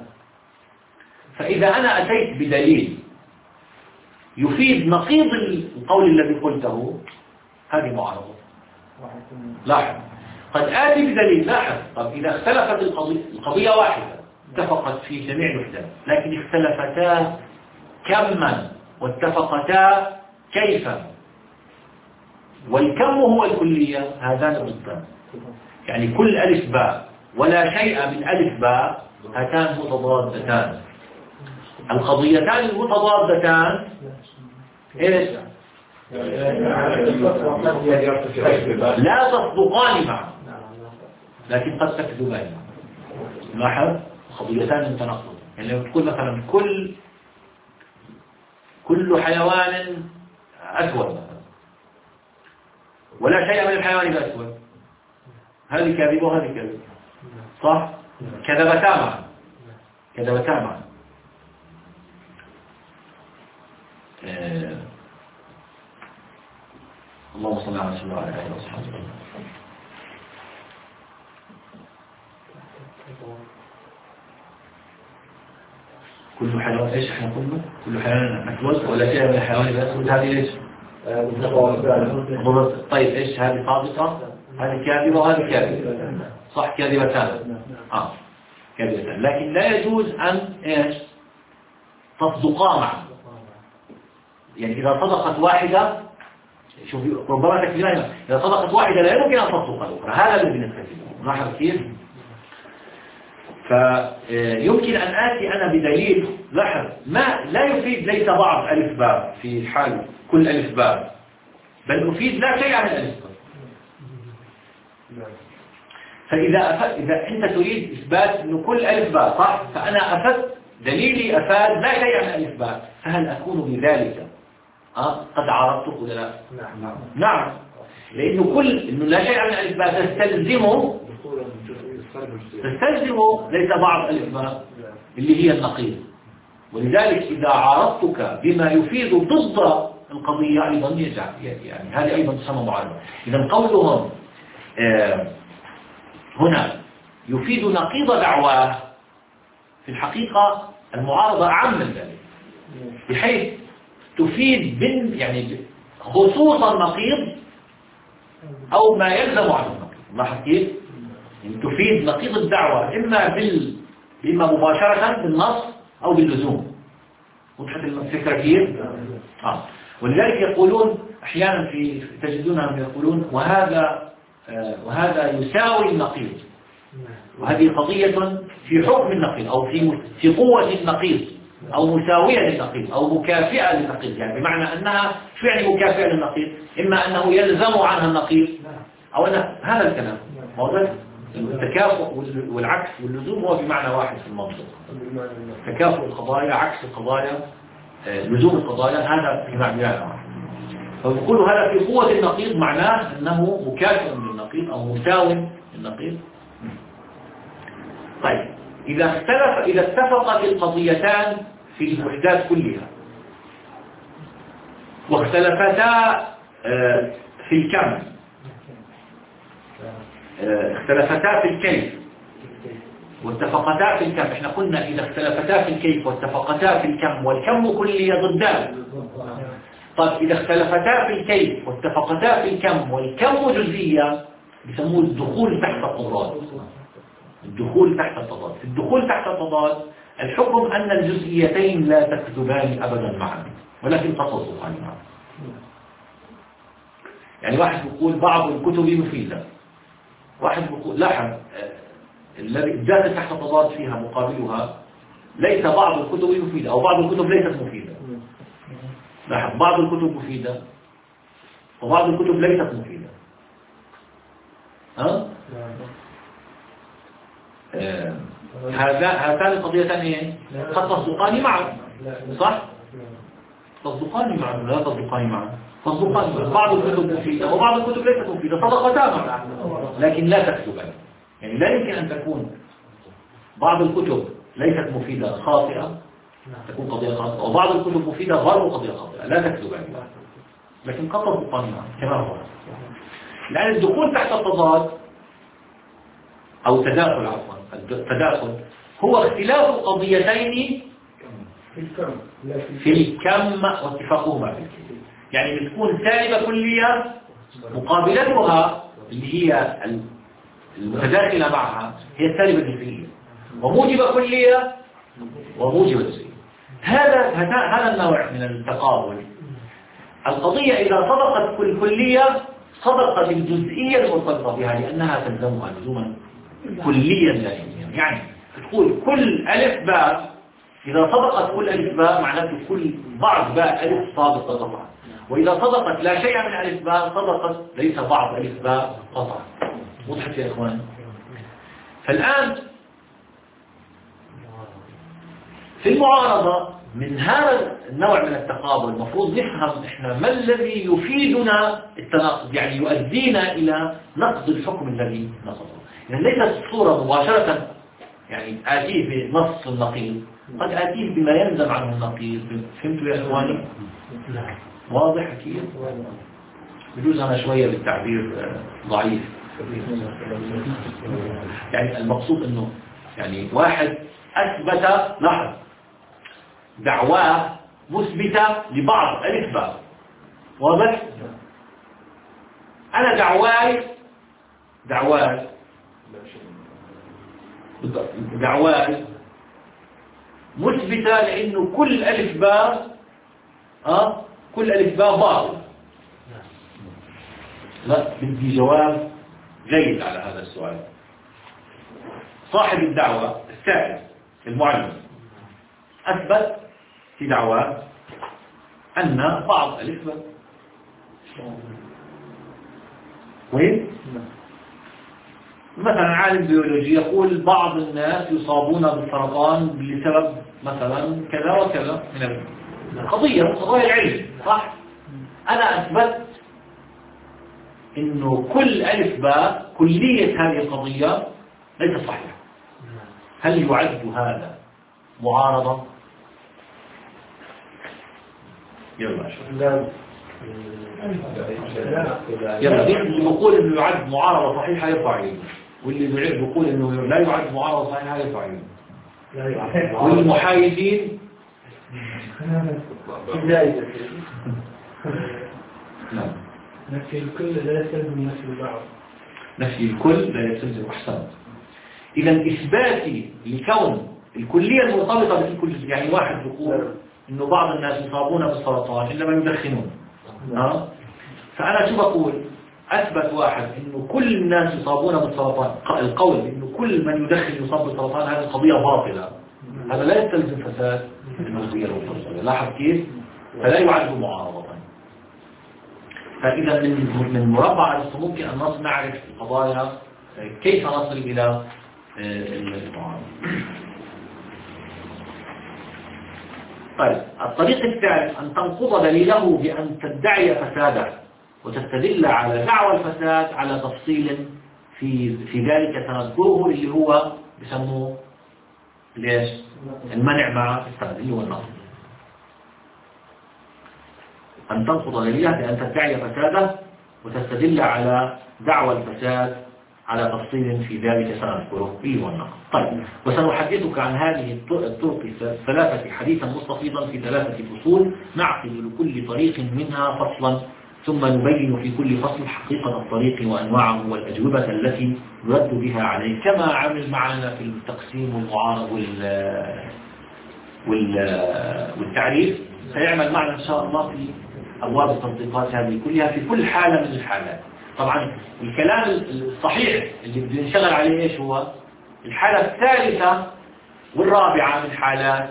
فإذا أنا أتيت بدليل يفيد نقيض القول الذي قلته هذه معارضة. لاحظ قد آتي بدليل. لاحظ طب إذا اختلفت القضية, القضية واحدة اتفقت في جميع الوحدات لكن اختلفتا كما واتفقتا كيفا والكم هو الكلية هذان ضدان. يعني كل ألف باء ولا شيء من ألف باء هاتان متضادتان. القضيتان المتضادتان إيش؟ لا تصدقان معا لكن قد تكذبان. لاحظ قضيتان متناقضتان. يعني لو تقول مثلا كل كل حيوان أسود مثلا ولا شيء من الحيوان الأسود هذه كاذبة وهذه كاذبة صح؟ كذبتا معا كذبتا معا. آه. اللهم صل على سيدنا وعلى آله وصحبه. كل حيوان ايش احنا قلنا؟ كل حيوان اسود ولا شيء من الحيوان الاسود هذه ايش؟ طيب ايش هذه صادقة؟ هذه كاذبة وهذه كاذبة صح كاذبتان. اه كاذبتان لكن لا يجوز ان ايش؟ تصدقا معا. يعني اذا صدقت واحدة شوف ربما تكذبان اذا صدقت واحدة لا يمكن ان تصدق الاخرى. هذا الذي نستفيده. لاحظ كيف؟ فيمكن أن آتي أنا بدليل. لاحظ ما لا يفيد ليس بعض ألف باء في حال كل ألف باء بل يفيد لا شيء عن الألف باء. فإذا أفد إذا أنت تريد إثبات أنه كل ألف باء صح فأنا أفد دليلي أفاد لا شيء عن الألف باء فهل أكون بذلك أه؟ قد عرضته ولا لا؟ نعم نعم لأنه كل إنه لا شيء عن الألف باء تستلزمه تستلزم ليس بعض ألف باء اللي هي النقيض. ولذلك إذا عارضتك بما يفيد ضد القضية أيضا يجعل يعني هذه أيضا تسمى معارضة. إذا قولهم آه هنا يفيد نقيض دعواه في الحقيقة المعارضة أعم من ذلك بحيث تفيد من يعني خصوصا النقيض أو ما يلزم عنه النقيض. لاحظ كيف؟ يعني تفيد نقيض الدعوة إما بال إما مباشرة بالنص أو باللزوم. وضحت الفكرة كيف؟ آه. ولذلك يقولون أحيانا في تجدونهم يقولون وهذا آه وهذا يساوي النقيض وهذه قضية في حكم النقيض أو في في قوة النقيض أو مساوية للنقيض أو مكافئة للنقيض. يعني بمعنى أنها شو يعني مكافئة للنقيض؟ إما أنه يلزم عنها النقيض أو أن هذا الكلام موضوع التكافؤ والعكس واللزوم هو بمعنى واحد في المنطق. تكافؤ القضايا عكس القضايا لزوم القضايا هذا بمعنى واحد. فنقول هذا في قوة النقيض معناه أنه مكافئ للنقيض أو مساو للنقيض. طيب إذا اختلف إذا اتفقت القضيتان في الوحدات كلها واختلفتا في الكم اختلفتا في الكيف واتفقتا في الكم. احنا قلنا إذا اختلفتا في الكيف واتفقتا في الكم والكم كلية ضدان. طيب إذا اختلفتا في الكيف واتفقتا في الكم والكم جزئية بيسموه الدخول تحت التضاد. الدخول تحت التضاد. الدخول تحت التضاد الحكم أن الجزئيتين لا تكذبان أبدا معا ولكن قد تصدقان معا. يعني واحد يقول بعض الكتب مفيدة واحد يقول لاحظ الذي الذات تحت التضاد فيها مقابلها ليس بعض الكتب مفيدة أو بعض الكتب ليست مفيدة. لاحظ بعض الكتب مفيدة وبعض الكتب ليست مفيدة. ها؟ آه هذا هاتان القضيتان ايه؟ قد تصدقان معا، صح؟ تصدقان معا لا تصدقان معا، تصدقان معا. بعض الكتب مفيدة وبعض الكتب ليست مفيدة، صدقتا معا لكن لا تكتبان. يعني لا يمكن أن تكون بعض الكتب ليست مفيدة خاطئة تكون قضية خاطئة، وبعض الكتب مفيدة غير قضية خاطئة لا تكتبان، لكن قد تصدقان معا كما هو. لأن الدخول تحت التضاد أو تداخل عفوا التداخل هو اختلاف القضيتين في الكم واتفاقهما في الكم. يعني بتكون سالبة كلية مقابلتها اللي هي المتداخلة معها هي السالبة الجزئية، وموجبة كلية وموجبة جزئية. هذا هذا النوع من التقابل. القضية إذا صدقت كل كلية صدقت الجزئية المرتبطة بها لأنها تلزمها لزوما كليا لازميا. يعني تقول كل ألف باء، إذا صدقت كل ألف باء معناته كل بعض باء ألف صادقة قطعا، وإذا صدقت لا شيء من ألف باء صدقت ليس بعض ألف باء قطعا. وضحت يا إخوان؟ فالآن في المعارضة من هذا النوع من التقابل المفروض نفهم إحنا ما الذي يفيدنا التناقض، يعني يؤدينا إلى نقض الحكم الذي نقضه. يعني ليست الصورة مباشرة يعني آتيه بنص النقيض، قد آتيه بما يلزم عنه النقيض. فهمتوا يا إخواني؟ واضح أكيد؟ بجوز أنا شوية بالتعبير ضعيف. يعني المقصود أنه يعني واحد أثبت لاحظ دعواه مثبتة لبعض ألف باء، واضح؟ أنا دعواي دعواي دعواي مثبتة لأنه كل ألف باء أه؟ كل ألف باء باطل. لا، بدي جواب جيد على هذا السؤال. صاحب الدعوة السائل المعلم أثبت في دعواه أن بعض ألف باء وين؟ مثلا عالم بيولوجي يقول بعض الناس يصابون بالسرطان بسبب مثلا كذا وكذا من القضية قضايا العلم، صح؟ أنا أثبت إنه كل ألف باء كلية هذه القضية ليس صحيحة. هل يعد هذا معارضة؟ يلا شوف. يلا اللي بيقول إنه يعد معارضة صحيحة يرفع يده، واللي بيقول إنه لا يعد معارضة صحيحة يرفع يده، والمحايدين نعم. نفي الكل لا يستلزم نفي البعض. نفي الكل لا يستلزم أحسن. إذا إثباتي لكون الكلية المرتبطة بكل كل جزء، يعني واحد يقول إنه بعض الناس يصابون بالسرطان إنما يدخنون، ها؟ فأنا شو بقول؟ أثبت واحد إنه كل الناس يصابون بالسرطان، القول إنه كل من يدخن يصاب بالسرطان هذه قضية باطلة، هذا لا يستلزم فساد المسؤولية المرتبطة. لاحظ كيف؟ فلا يعد معارضة. فإذا من من مربع ممكن أن نصل نعرف القضايا كيف نصل إلى المعارضة. طيب الطريق الثالث أن تنقض دليله بأن تدعي فساده وتستدل على دعوى الفساد على تفصيل في في ذلك سنذكره اللي هو بسموه ليش؟ المنع مع السند اللي هو النص. أن تنقض دليله بأن تدعي فساده وتستدل على دعوى الفساد على تفصيل في ذلك سنذكره اللي هو النقد. طيب وسنحدثك عن هذه الطرق الثلاثة حديثا مستفيضا في ثلاثة فصول نعقد لكل طريق منها فصلا ثم نبين في كل فصل حقيقة الطريق وأنواعه والأجوبة التي يرد بها عليه كما عمل معنا في التقسيم والمعارض والتعريف. سيعمل معنا إن شاء الله في أبواب التطبيقات هذه كلها في كل حالة من الحالات. طبعا الكلام الصحيح اللي بدنا نشتغل عليه ايش هو؟ الحالة الثالثة والرابعة من حالات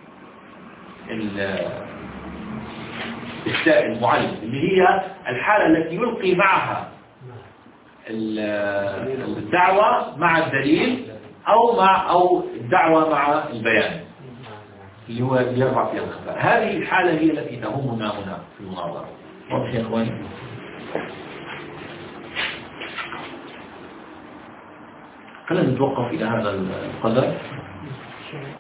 السائل المعلم اللي هي الحالة التي يلقي معها الدعوة مع الدليل أو مع أو الدعوة مع البيان اللي هو يرفع فيها الخفاء. هذه الحالة هي التي تهمنا هنا في المناظرة. واضح يا إخواني؟ خلينا نتوقف إلى هذا القدر.